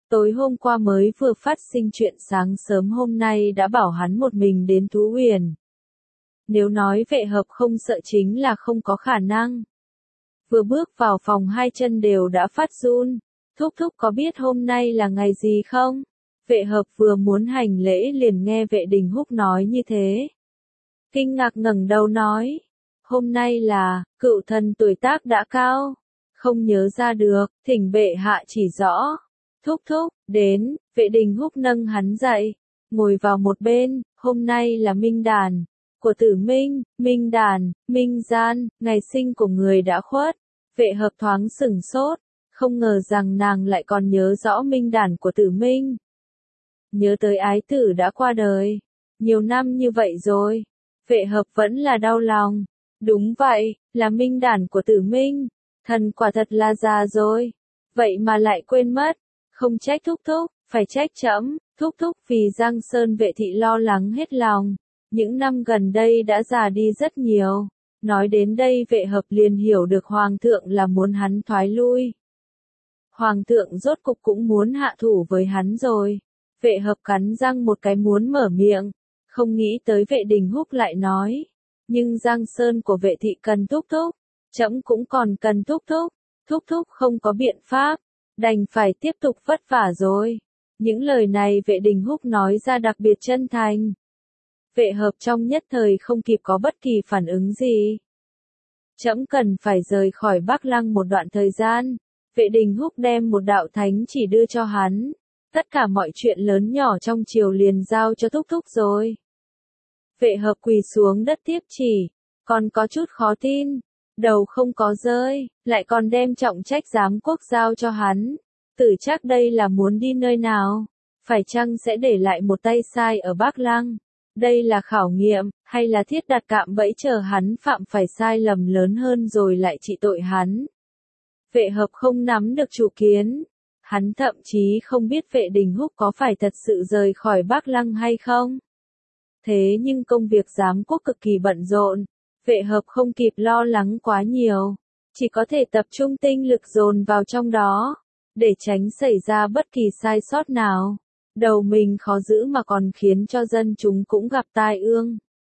Tối hôm qua mới vừa phát sinh chuyện sáng sớm hôm nay đã bảo hắn một mình đến Thú Huyền. Nếu nói vệ hợp không sợ chính là không có khả năng. Vừa bước vào phòng hai chân đều đã phát run. Thúc thúc có biết hôm nay là ngày gì không? Vệ hợp vừa muốn hành lễ liền nghe vệ đình húc nói như thế. Kinh ngạc ngẩng đầu nói. Hôm nay là, cựu thần tuổi tác đã cao. Không nhớ ra được, thỉnh bệ hạ chỉ rõ. Thúc thúc, đến, vệ đình húc nâng hắn dậy. Ngồi vào một bên, hôm nay là minh đàn. Của tử minh, minh đàn, minh gian, ngày sinh của người đã khuất. Vệ hợp thoáng sửng sốt. Không ngờ rằng nàng lại còn nhớ rõ minh đàn của tử minh. Nhớ tới ái tử đã qua đời. Nhiều năm như vậy rồi. Vệ hợp vẫn là đau lòng. Đúng vậy, là minh đàn của tử minh. Thần quả thật là già rồi. Vậy mà lại quên mất. Không trách thúc thúc, phải trách trẫm. Thúc thúc vì Giang Sơn vệ thị lo lắng hết lòng. Những năm gần đây đã già đi rất nhiều. Nói đến đây vệ hợp liền hiểu được hoàng thượng là muốn hắn thoái lui. Hoàng thượng rốt cục cũng muốn hạ thủ với hắn rồi. Vệ hợp cắn răng một cái muốn mở miệng. Không nghĩ tới vệ đình húc lại nói. Nhưng Giang Sơn của vệ thị cần thúc thúc. Trẫm cũng còn cần thúc thúc. Thúc thúc không có biện pháp. Đành phải tiếp tục vất vả rồi. Những lời này vệ đình húc nói ra đặc biệt chân thành. Vệ hợp trong nhất thời không kịp có bất kỳ phản ứng gì. Trẫm cần phải rời khỏi Bắc Lăng một đoạn thời gian. Vệ đình húc đem một đạo thánh chỉ đưa cho hắn. Tất cả mọi chuyện lớn nhỏ trong triều liền giao cho thúc thúc rồi. Vệ hợp quỳ xuống đất tiếp chỉ. Còn có chút khó tin. Đầu không có rơi. Lại còn đem trọng trách giám quốc giao cho hắn. Tử chắc đây là muốn đi nơi nào. Phải chăng sẽ để lại một tay sai ở Bắc Lăng. Đây là khảo nghiệm, hay là thiết đặt cạm bẫy chờ hắn phạm phải sai lầm lớn hơn rồi lại trị tội hắn. Vệ hợp không nắm được chủ kiến. Hắn thậm chí không biết vệ đình húc có phải thật sự rời khỏi Bắc Lăng hay không. Thế nhưng công việc giám quốc cực kỳ bận rộn. Vệ hợp không kịp lo lắng quá nhiều. Chỉ có thể tập trung tinh lực dồn vào trong đó. Để tránh xảy ra bất kỳ sai sót nào. Đầu mình khó giữ mà còn khiến cho dân chúng cũng gặp tai ương.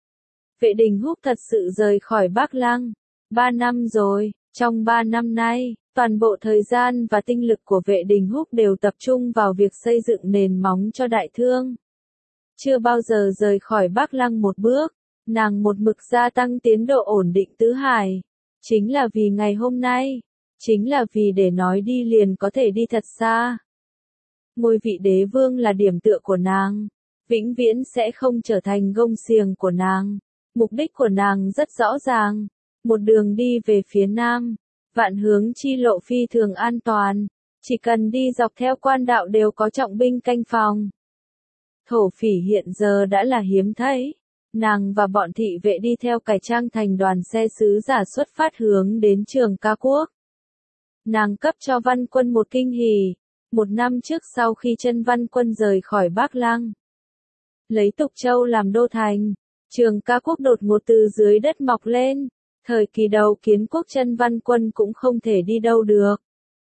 Vệ đình húc thật sự rời khỏi Bắc Lăng. Ba năm rồi, trong ba năm nay, toàn bộ thời gian và tinh lực của vệ đình húc đều tập trung vào việc xây dựng nền móng cho đại thương. Chưa bao giờ rời khỏi Bắc Lăng một bước, nàng một mực gia tăng tiến độ ổn định tứ hải. Chính là vì ngày hôm nay, chính là vì để nói đi liền có thể đi thật xa. Ngôi vị đế vương là điểm tựa của nàng, vĩnh viễn sẽ không trở thành gông xiềng của nàng. Mục đích của nàng rất rõ ràng, một đường đi về phía nam, vạn hướng chi lộ phi thường an toàn, chỉ cần đi dọc theo quan đạo đều có trọng binh canh phòng. Thổ phỉ hiện giờ đã là hiếm thấy, nàng và bọn thị vệ đi theo cải trang thành đoàn xe sứ giả xuất phát hướng đến Trường Ca Quốc. Nàng cấp cho Văn Quân một kinh hỉ. Một năm trước sau khi chân Văn Quân rời khỏi Bắc Lăng, lấy Tục Châu làm đô thành, Trường Ca Quốc đột ngột từ dưới đất mọc lên. Thời kỳ đầu kiến quốc chân Văn Quân cũng không thể đi đâu được.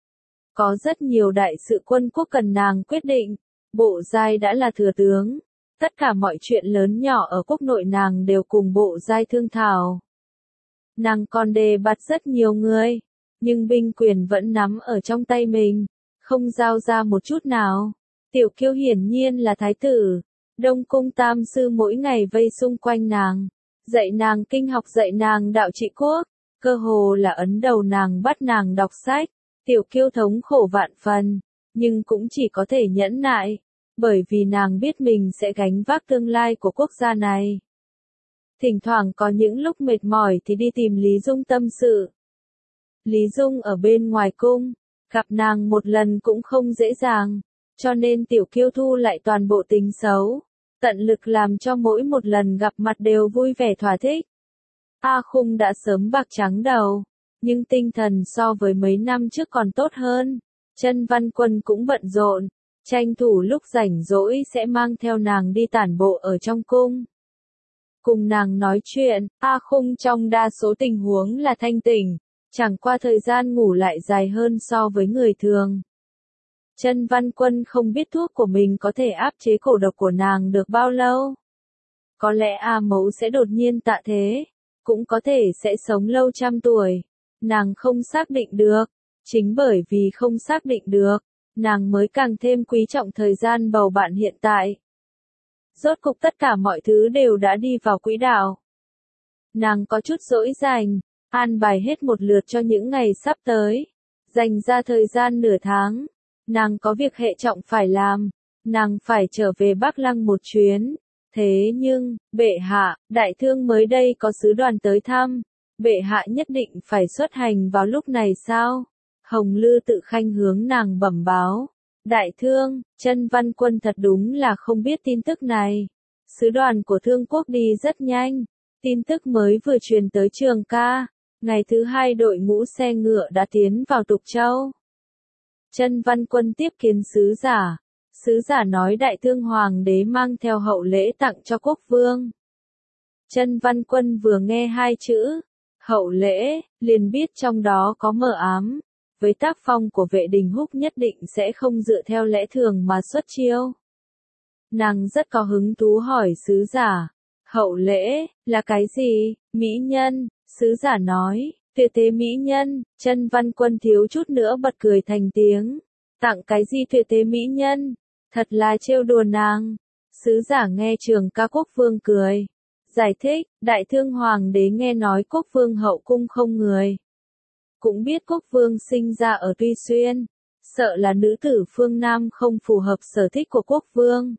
Có rất nhiều đại sự quân quốc cần nàng quyết định. Bộ giai đã là thừa tướng. Tất cả mọi chuyện lớn nhỏ ở quốc nội nàng đều cùng bộ giai thương thảo. Nàng còn đề bạt rất nhiều người, nhưng binh quyền vẫn nắm ở trong tay mình. Không giao ra một chút nào. Tiểu Kiêu hiển nhiên là thái tử. Đông cung tam sư mỗi ngày vây xung quanh nàng. Dạy nàng kinh học dạy nàng đạo trị quốc. Cơ hồ là ấn đầu nàng bắt nàng đọc sách. Tiểu Kiêu thống khổ vạn phần. Nhưng cũng chỉ có thể nhẫn nại. Bởi vì nàng biết mình sẽ gánh vác tương lai của quốc gia này. Thỉnh thoảng có những lúc mệt mỏi thì đi tìm Lý Dung tâm sự. Lý Dung ở bên ngoài cung. Gặp nàng một lần cũng không dễ dàng, cho nên Tiểu Kiêu thu lại toàn bộ tính xấu, tận lực làm cho mỗi một lần gặp mặt đều vui vẻ thỏa thích. A Khung đã sớm bạc trắng đầu, nhưng tinh thần so với mấy năm trước còn tốt hơn. Chân Văn Quân cũng bận rộn, tranh thủ lúc rảnh rỗi sẽ mang theo nàng đi tản bộ ở trong cung. Cùng nàng nói chuyện, A Khung trong đa số tình huống là thanh tỉnh. Chẳng qua thời gian ngủ lại dài hơn so với người thường. Chân Văn Quân không biết thuốc của mình có thể áp chế cổ độc của nàng được bao lâu. Có lẽ A Mẫu sẽ đột nhiên tạ thế, cũng có thể sẽ sống lâu trăm tuổi. Nàng không xác định được, chính bởi vì không xác định được, nàng mới càng thêm quý trọng thời gian bầu bạn hiện tại. Rốt cục tất cả mọi thứ đều đã đi vào quỹ đạo. Nàng có chút dỗi dành, an bài hết một lượt cho những ngày sắp tới. Dành ra thời gian nửa tháng, nàng có việc hệ trọng phải làm, nàng phải trở về Bắc Lăng một chuyến. Thế nhưng, bệ hạ, đại thương mới đây có sứ đoàn tới thăm, bệ hạ nhất định phải xuất hành vào lúc này sao? Hồng Lư Tự Khanh hướng nàng bẩm báo. Đại thương, Chân Văn Quân thật đúng là không biết tin tức này. Sứ đoàn của Thương Quốc đi rất nhanh, tin tức mới vừa truyền tới Trường Ca. Ngày thứ hai đội ngũ xe ngựa đã tiến vào Tục Châu. Chân Văn Quân tiếp kiến sứ giả. Sứ giả nói Đại Thương Hoàng đế mang theo hậu lễ tặng cho quốc vương. Chân Văn Quân vừa nghe hai chữ, hậu lễ, liền biết trong đó có mờ ám. Với tác phong của Vệ Đình Húc nhất định sẽ không dựa theo lẽ thường mà xuất chiêu. Nàng rất có hứng thú hỏi sứ giả, hậu lễ, là cái gì? Mỹ nhân, sứ giả nói, tuyệt thế mỹ nhân. Chân Văn Quân thiếu chút nữa bật cười thành tiếng. Tặng cái gì tuyệt thế mỹ nhân? Thật là trêu đùa nàng. Sứ giả nghe Trường Ca quốc vương cười. Giải thích, Đại Thương Hoàng đế nghe nói quốc vương hậu cung không người. Cũng biết quốc vương sinh ra ở Tuy Xuyên. Sợ là nữ tử phương Nam không phù hợp sở thích của quốc vương.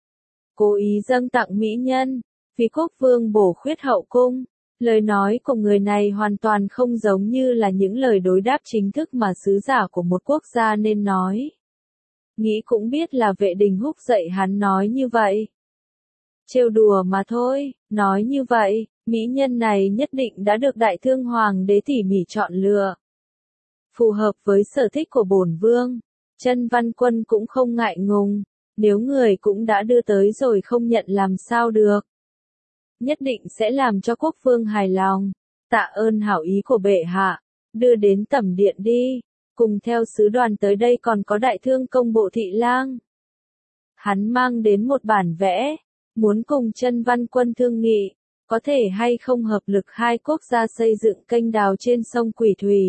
Cố ý dâng tặng mỹ nhân, vì quốc vương bổ khuyết hậu cung. Lời nói của người này hoàn toàn không giống như là những lời đối đáp chính thức mà sứ giả của một quốc gia nên nói. Nghĩ cũng biết là Vệ Đình Húc dạy hắn nói như vậy. Trêu đùa mà thôi, nói như vậy, mỹ nhân này nhất định đã được Đại Thương Hoàng đế tỉ mỉ chọn lựa. Phù hợp với sở thích của bổn vương, Chân Văn Quân cũng không ngại ngùng, nếu người cũng đã đưa tới rồi không nhận làm sao được. Nhất định sẽ làm cho quốc vương hài lòng, tạ ơn hảo ý của bệ hạ, đưa đến tẩm điện đi, cùng theo sứ đoàn tới đây còn có Đại Thương công bộ thị lang. Hắn mang đến một bản vẽ, muốn cùng Chân Văn Quân thương nghị, có thể hay không hợp lực hai quốc gia xây dựng kênh đào trên sông Quỷ Thủy.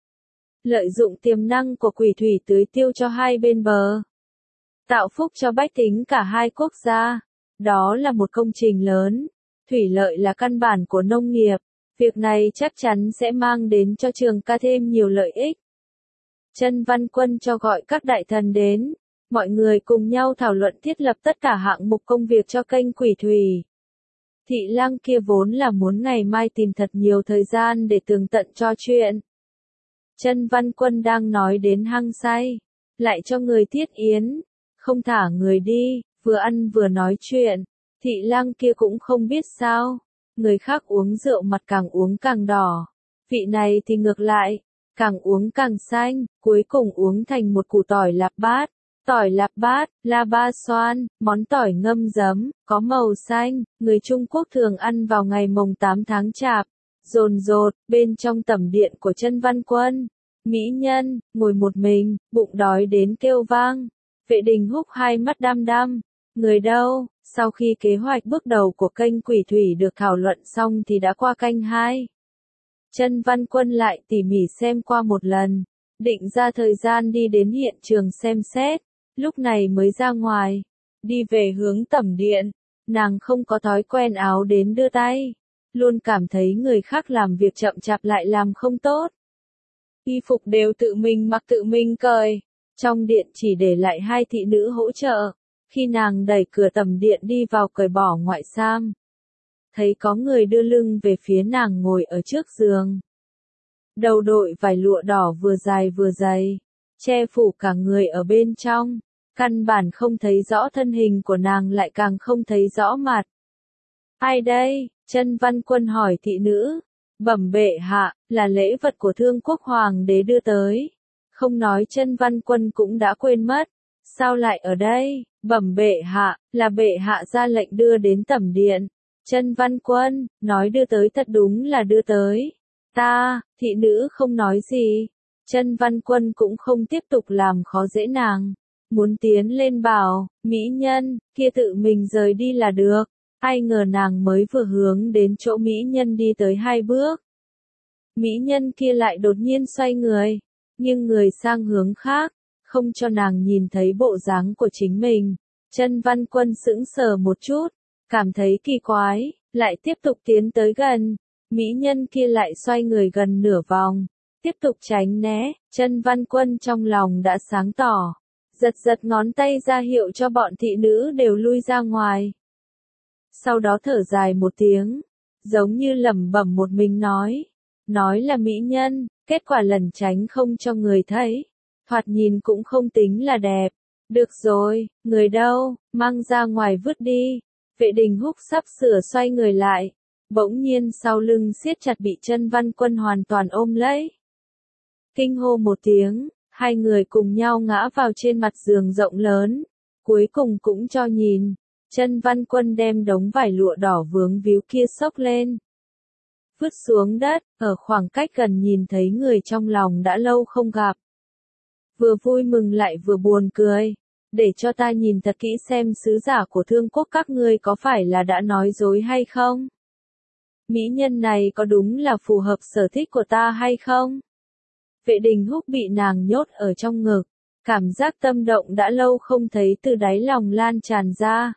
Lợi dụng tiềm năng của Quỷ Thủy tưới tiêu cho hai bên bờ. Tạo phúc cho bách tính cả hai quốc gia. Đó là một công trình lớn. Thủy lợi là căn bản của nông nghiệp. Việc này chắc chắn sẽ mang đến cho Trường Ca thêm nhiều lợi ích. Chân Văn Quân cho gọi các đại thần đến. Mọi người cùng nhau thảo luận thiết lập tất cả hạng mục công việc cho kênh Quỷ Thủy. Thị lang kia vốn là muốn ngày mai tìm thật nhiều thời gian để tường tận cho chuyện. Chân Văn Quân đang nói đến hăng say, lại cho người thiết yến, không thả người đi, vừa ăn vừa nói chuyện. Thị lang kia cũng không biết sao, người khác uống rượu mặt càng uống càng đỏ, vị này thì ngược lại, càng uống càng xanh, cuối cùng uống thành một củ tỏi lạp bát. Tỏi lạp bát, la ba xoan, món tỏi ngâm giấm, có màu xanh, người Trung Quốc thường ăn vào ngày mồng tám tháng Chạp. Rồn rột, bên trong tẩm điện của Chân Văn Quân, mỹ nhân, ngồi một mình, bụng đói đến kêu vang. Vệ Đình Húc hai mắt đăm đăm, người đâu? Sau khi kế hoạch bước đầu của kênh Quỷ Thủy được thảo luận xong thì đã qua canh hai. Chân Văn Quân lại tỉ mỉ xem qua một lần, định ra thời gian đi đến hiện trường xem xét, lúc này mới ra ngoài, đi về hướng tẩm điện. Nàng không có thói quen áo đến đưa tay, luôn cảm thấy người khác làm việc chậm chạp lại làm không tốt. Y phục đều tự mình mặc tự mình cởi, trong điện chỉ để lại hai thị nữ hỗ trợ. Khi nàng đẩy cửa tẩm điện đi vào cởi bỏ ngoại sam, thấy có người đưa lưng về phía nàng ngồi ở trước giường. Đầu đội vải lụa đỏ vừa dài vừa dày, che phủ cả người ở bên trong, căn bản không thấy rõ thân hình của nàng lại càng không thấy rõ mặt. Ai đây? Chân Văn Quân hỏi thị nữ. Bẩm bệ hạ, là lễ vật của Thương Quốc Hoàng đế đưa tới. Không nói Chân Văn Quân cũng đã quên mất. Sao lại ở đây? Bẩm bệ hạ, là bệ hạ ra lệnh đưa đến tẩm điện. Chân Văn Quân, nói đưa tới thật đúng là đưa tới. Ta, thị nữ không nói gì. Chân Văn Quân cũng không tiếp tục làm khó dễ nàng. Muốn tiến lên bảo, mỹ nhân, kia tự mình rời đi là được. Ai ngờ nàng mới vừa hướng đến chỗ mỹ nhân đi tới hai bước. Mỹ nhân kia lại đột nhiên xoay người, nghiêng người sang hướng khác, không cho nàng nhìn thấy bộ dáng của chính mình. Chân Văn Quân sững sờ một chút, cảm thấy kỳ quái, lại tiếp tục tiến tới gần. Mỹ nhân kia lại xoay người gần nửa vòng, tiếp tục tránh né. Chân Văn Quân trong lòng đã sáng tỏ, giật giật ngón tay ra hiệu cho bọn thị nữ đều lui ra ngoài. Sau đó thở dài một tiếng, giống như lẩm bẩm một mình nói, nói là mỹ nhân, kết quả lẩn tránh không cho người thấy, thoạt nhìn cũng không tính là đẹp. Được rồi, người đâu, mang ra ngoài vứt đi. Vệ Đình Húc sắp sửa xoay người lại, bỗng nhiên sau lưng siết chặt bị Chân Văn Quân hoàn toàn ôm lấy. Kinh hô một tiếng, hai người cùng nhau ngã vào trên mặt giường rộng lớn, cuối cùng cũng cho nhìn. Chân Văn Quân đem đống vải lụa đỏ vướng víu kia xốc lên, vứt xuống đất, ở khoảng cách gần nhìn thấy người trong lòng đã lâu không gặp. Vừa vui mừng lại vừa buồn cười, để cho ta nhìn thật kỹ xem sứ giả của Thương Quốc các ngươi có phải là đã nói dối hay không? Mỹ nhân này có đúng là phù hợp sở thích của ta hay không? Vệ Đình Húc bị nàng nhốt ở trong ngực, cảm giác tâm động đã lâu không thấy từ đáy lòng lan tràn ra.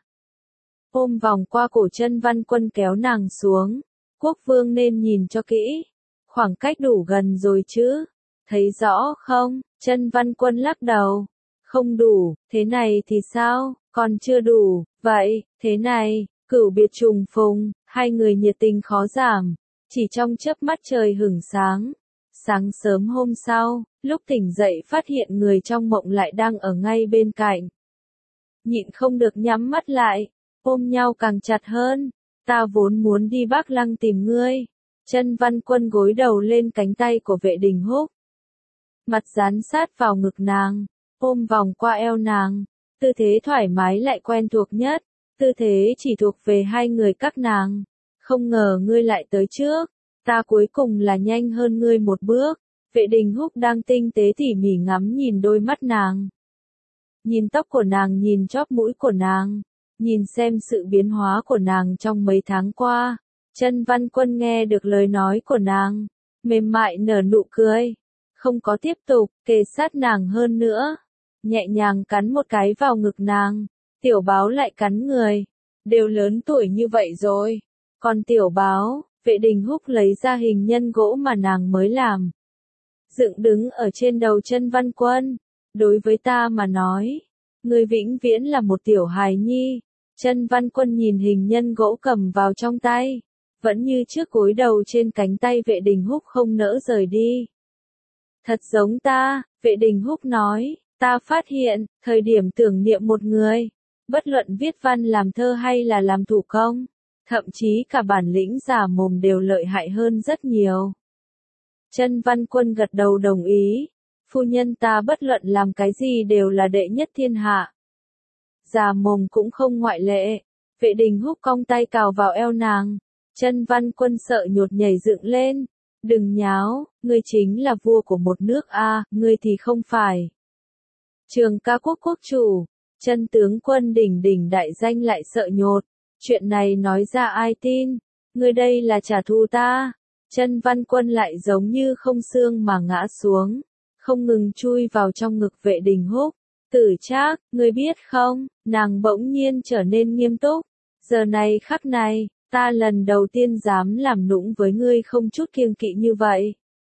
Ôm vòng qua cổ Chân Văn Quân kéo nàng xuống, quốc vương nên nhìn cho kỹ, khoảng cách đủ gần rồi chứ, thấy rõ không? Chân Văn Quân lắc đầu, không đủ, thế này thì sao, còn chưa đủ, vậy, thế này, cửu biệt trùng phùng, hai người nhiệt tình khó giảm, chỉ trong chớp mắt trời hửng sáng. Sáng sớm hôm sau, lúc tỉnh dậy phát hiện người trong mộng lại đang ở ngay bên cạnh. Nhịn không được nhắm mắt lại, ôm nhau càng chặt hơn, ta vốn muốn đi Bắc Lăng tìm ngươi. Chân Văn Quân gối đầu lên cánh tay của Vệ Đình Húc, mặt dán sát vào ngực nàng, ôm vòng qua eo nàng, tư thế thoải mái lại quen thuộc nhất, tư thế chỉ thuộc về hai người các nàng. Không ngờ ngươi lại tới trước, ta cuối cùng là nhanh hơn ngươi một bước. Vệ Đình Húc đang tinh tế tỉ mỉ ngắm nhìn đôi mắt nàng, nhìn tóc của nàng, nhìn chóp mũi của nàng, nhìn xem sự biến hóa của nàng trong mấy tháng qua. Chân Văn Quân nghe được lời nói của nàng, mềm mại nở nụ cười, không có tiếp tục kề sát nàng hơn nữa, nhẹ nhàng cắn một cái vào ngực nàng. Tiểu báo lại cắn người, đều lớn tuổi như vậy rồi, còn tiểu báo. Vệ Đình Húc lấy ra hình nhân gỗ mà nàng mới làm, dựng đứng ở trên đầu Chân Văn Quân. Đối với ta mà nói, ngươi vĩnh viễn là một tiểu hài nhi. Chân Văn Quân nhìn hình nhân gỗ cầm vào trong tay, vẫn như trước gối đầu trên cánh tay Vệ Đình Húc không nỡ rời đi. Thật giống ta, Vệ Đình Húc nói, ta phát hiện, thời điểm tưởng niệm một người, bất luận viết văn làm thơ hay là làm thủ công, thậm chí cả bản lĩnh giả mồm đều lợi hại hơn rất nhiều. Chân Văn Quân gật đầu đồng ý, phu nhân ta bất luận làm cái gì đều là đệ nhất thiên hạ. Giả mồm cũng không ngoại lệ. Vệ Đình Húc cong tay cào vào eo nàng, Chân Văn Quân sợ nhột nhảy dựng lên. Đừng nháo, ngươi chính là vua của một nước a, ngươi thì không phải. Trường Ca Quốc quốc chủ, Chân tướng quân đỉnh đỉnh đại danh lại sợ nhột. Chuyện này nói ra ai tin, ngươi đây là trả thù ta. Chân Văn Quân lại giống như không xương mà ngã xuống, không ngừng chui vào trong ngực Vệ Đình Húc. Tử Trác, ngươi biết không, nàng bỗng nhiên trở nên nghiêm túc. Giờ này khắc này, ta lần đầu tiên dám làm nũng với ngươi không chút kiêng kỵ như vậy.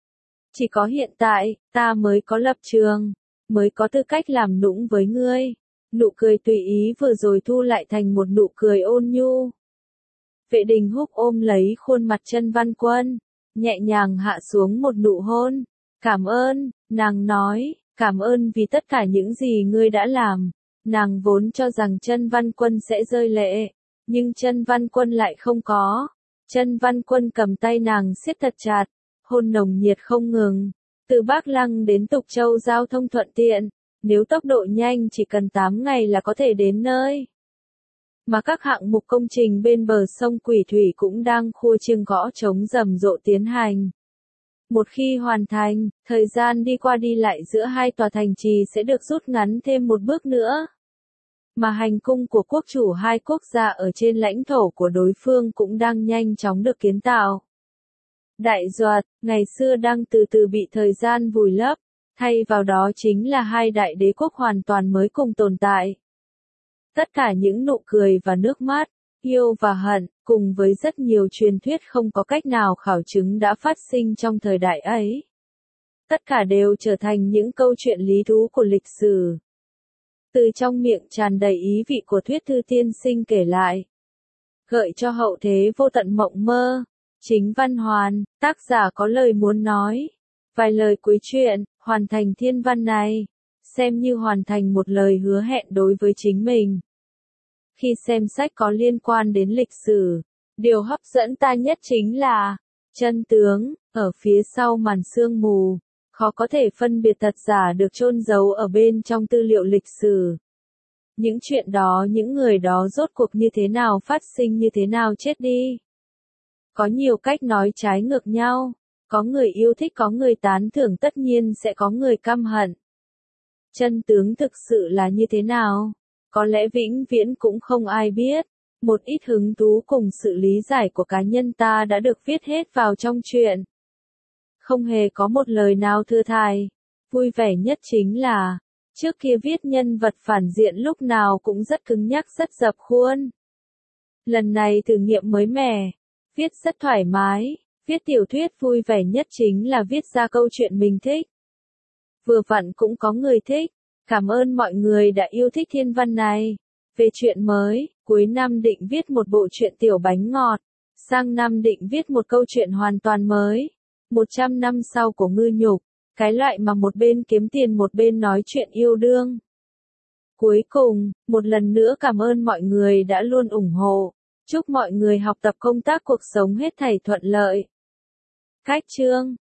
Chỉ có hiện tại, ta mới có lập trường, mới có tư cách làm nũng với ngươi. Nụ cười tùy ý vừa rồi thu lại thành một nụ cười ôn nhu. Vệ Đình Húc ôm lấy khuôn mặt Chân Văn Quân, nhẹ nhàng hạ xuống một nụ hôn. Cảm ơn, nàng nói, cảm ơn vì tất cả những gì ngươi đã làm. Nàng vốn cho rằng Chân Văn Quân sẽ rơi lệ, nhưng Chân Văn Quân lại không có. Chân Văn Quân cầm tay nàng siết thật chặt, hôn nồng nhiệt không ngừng. Từ Bắc Lăng đến Tục Châu giao thông thuận tiện, nếu tốc độ nhanh chỉ cần tám ngày là có thể đến nơi. Mà các hạng mục công trình bên bờ sông Quỷ Thủy cũng đang khua chiêng gõ trống rầm rộ tiến hành. Một khi hoàn thành, thời gian đi qua đi lại giữa hai tòa thành trì sẽ được rút ngắn thêm một bước nữa. Mà hành cung của quốc chủ hai quốc gia ở trên lãnh thổ của đối phương cũng đang nhanh chóng được kiến tạo. Đại Duật, ngày xưa đang từ từ bị thời gian vùi lấp, thay vào đó chính là hai đại đế quốc hoàn toàn mới cùng tồn tại. Tất cả những nụ cười và nước mắt, yêu và hận, cùng với rất nhiều truyền thuyết không có cách nào khảo chứng đã phát sinh trong thời đại ấy. Tất cả đều trở thành những câu chuyện lý thú của lịch sử. Từ trong miệng tràn đầy ý vị của thuyết thư tiên sinh kể lại, gợi cho hậu thế vô tận mộng mơ. Chính Văn Hoàn, tác giả có lời muốn nói. Vài lời cuối chuyện, hoàn thành thiên văn này, xem như hoàn thành một lời hứa hẹn đối với chính mình. Khi xem sách có liên quan đến lịch sử, điều hấp dẫn ta nhất chính là chân tướng, ở phía sau màn sương mù, khó có thể phân biệt thật giả được chôn giấu ở bên trong tư liệu lịch sử. Những chuyện đó, những người đó rốt cuộc như thế nào phát sinh, như thế nào chết đi. Có nhiều cách nói trái ngược nhau, có người yêu thích, có người tán thưởng, tất nhiên sẽ có người căm hận. Chân tướng thực sự là như thế nào? Có lẽ vĩnh viễn cũng không ai biết. Một ít hứng thú cùng sự lý giải của cá nhân ta đã được viết hết vào trong truyện. Không hề có một lời nào thừa thãi. Vui vẻ nhất chính là, trước kia viết nhân vật phản diện lúc nào cũng rất cứng nhắc, rất dập khuôn. Lần này thử nghiệm mới mẻ, viết rất thoải mái. Viết tiểu thuyết vui vẻ nhất chính là viết ra câu chuyện mình thích. Vừa vặn cũng có người thích. Cảm ơn mọi người đã yêu thích thiên văn này. Về chuyện mới, cuối năm định viết một bộ truyện tiểu bánh ngọt. Sang năm định viết một câu chuyện hoàn toàn mới. một trăm năm sau của Ngư Nhục. Cái loại mà một bên kiếm tiền một bên nói chuyện yêu đương. Cuối cùng, một lần nữa cảm ơn mọi người đã luôn ủng hộ. Chúc mọi người học tập công tác cuộc sống hết thảy thuận lợi. Cách chương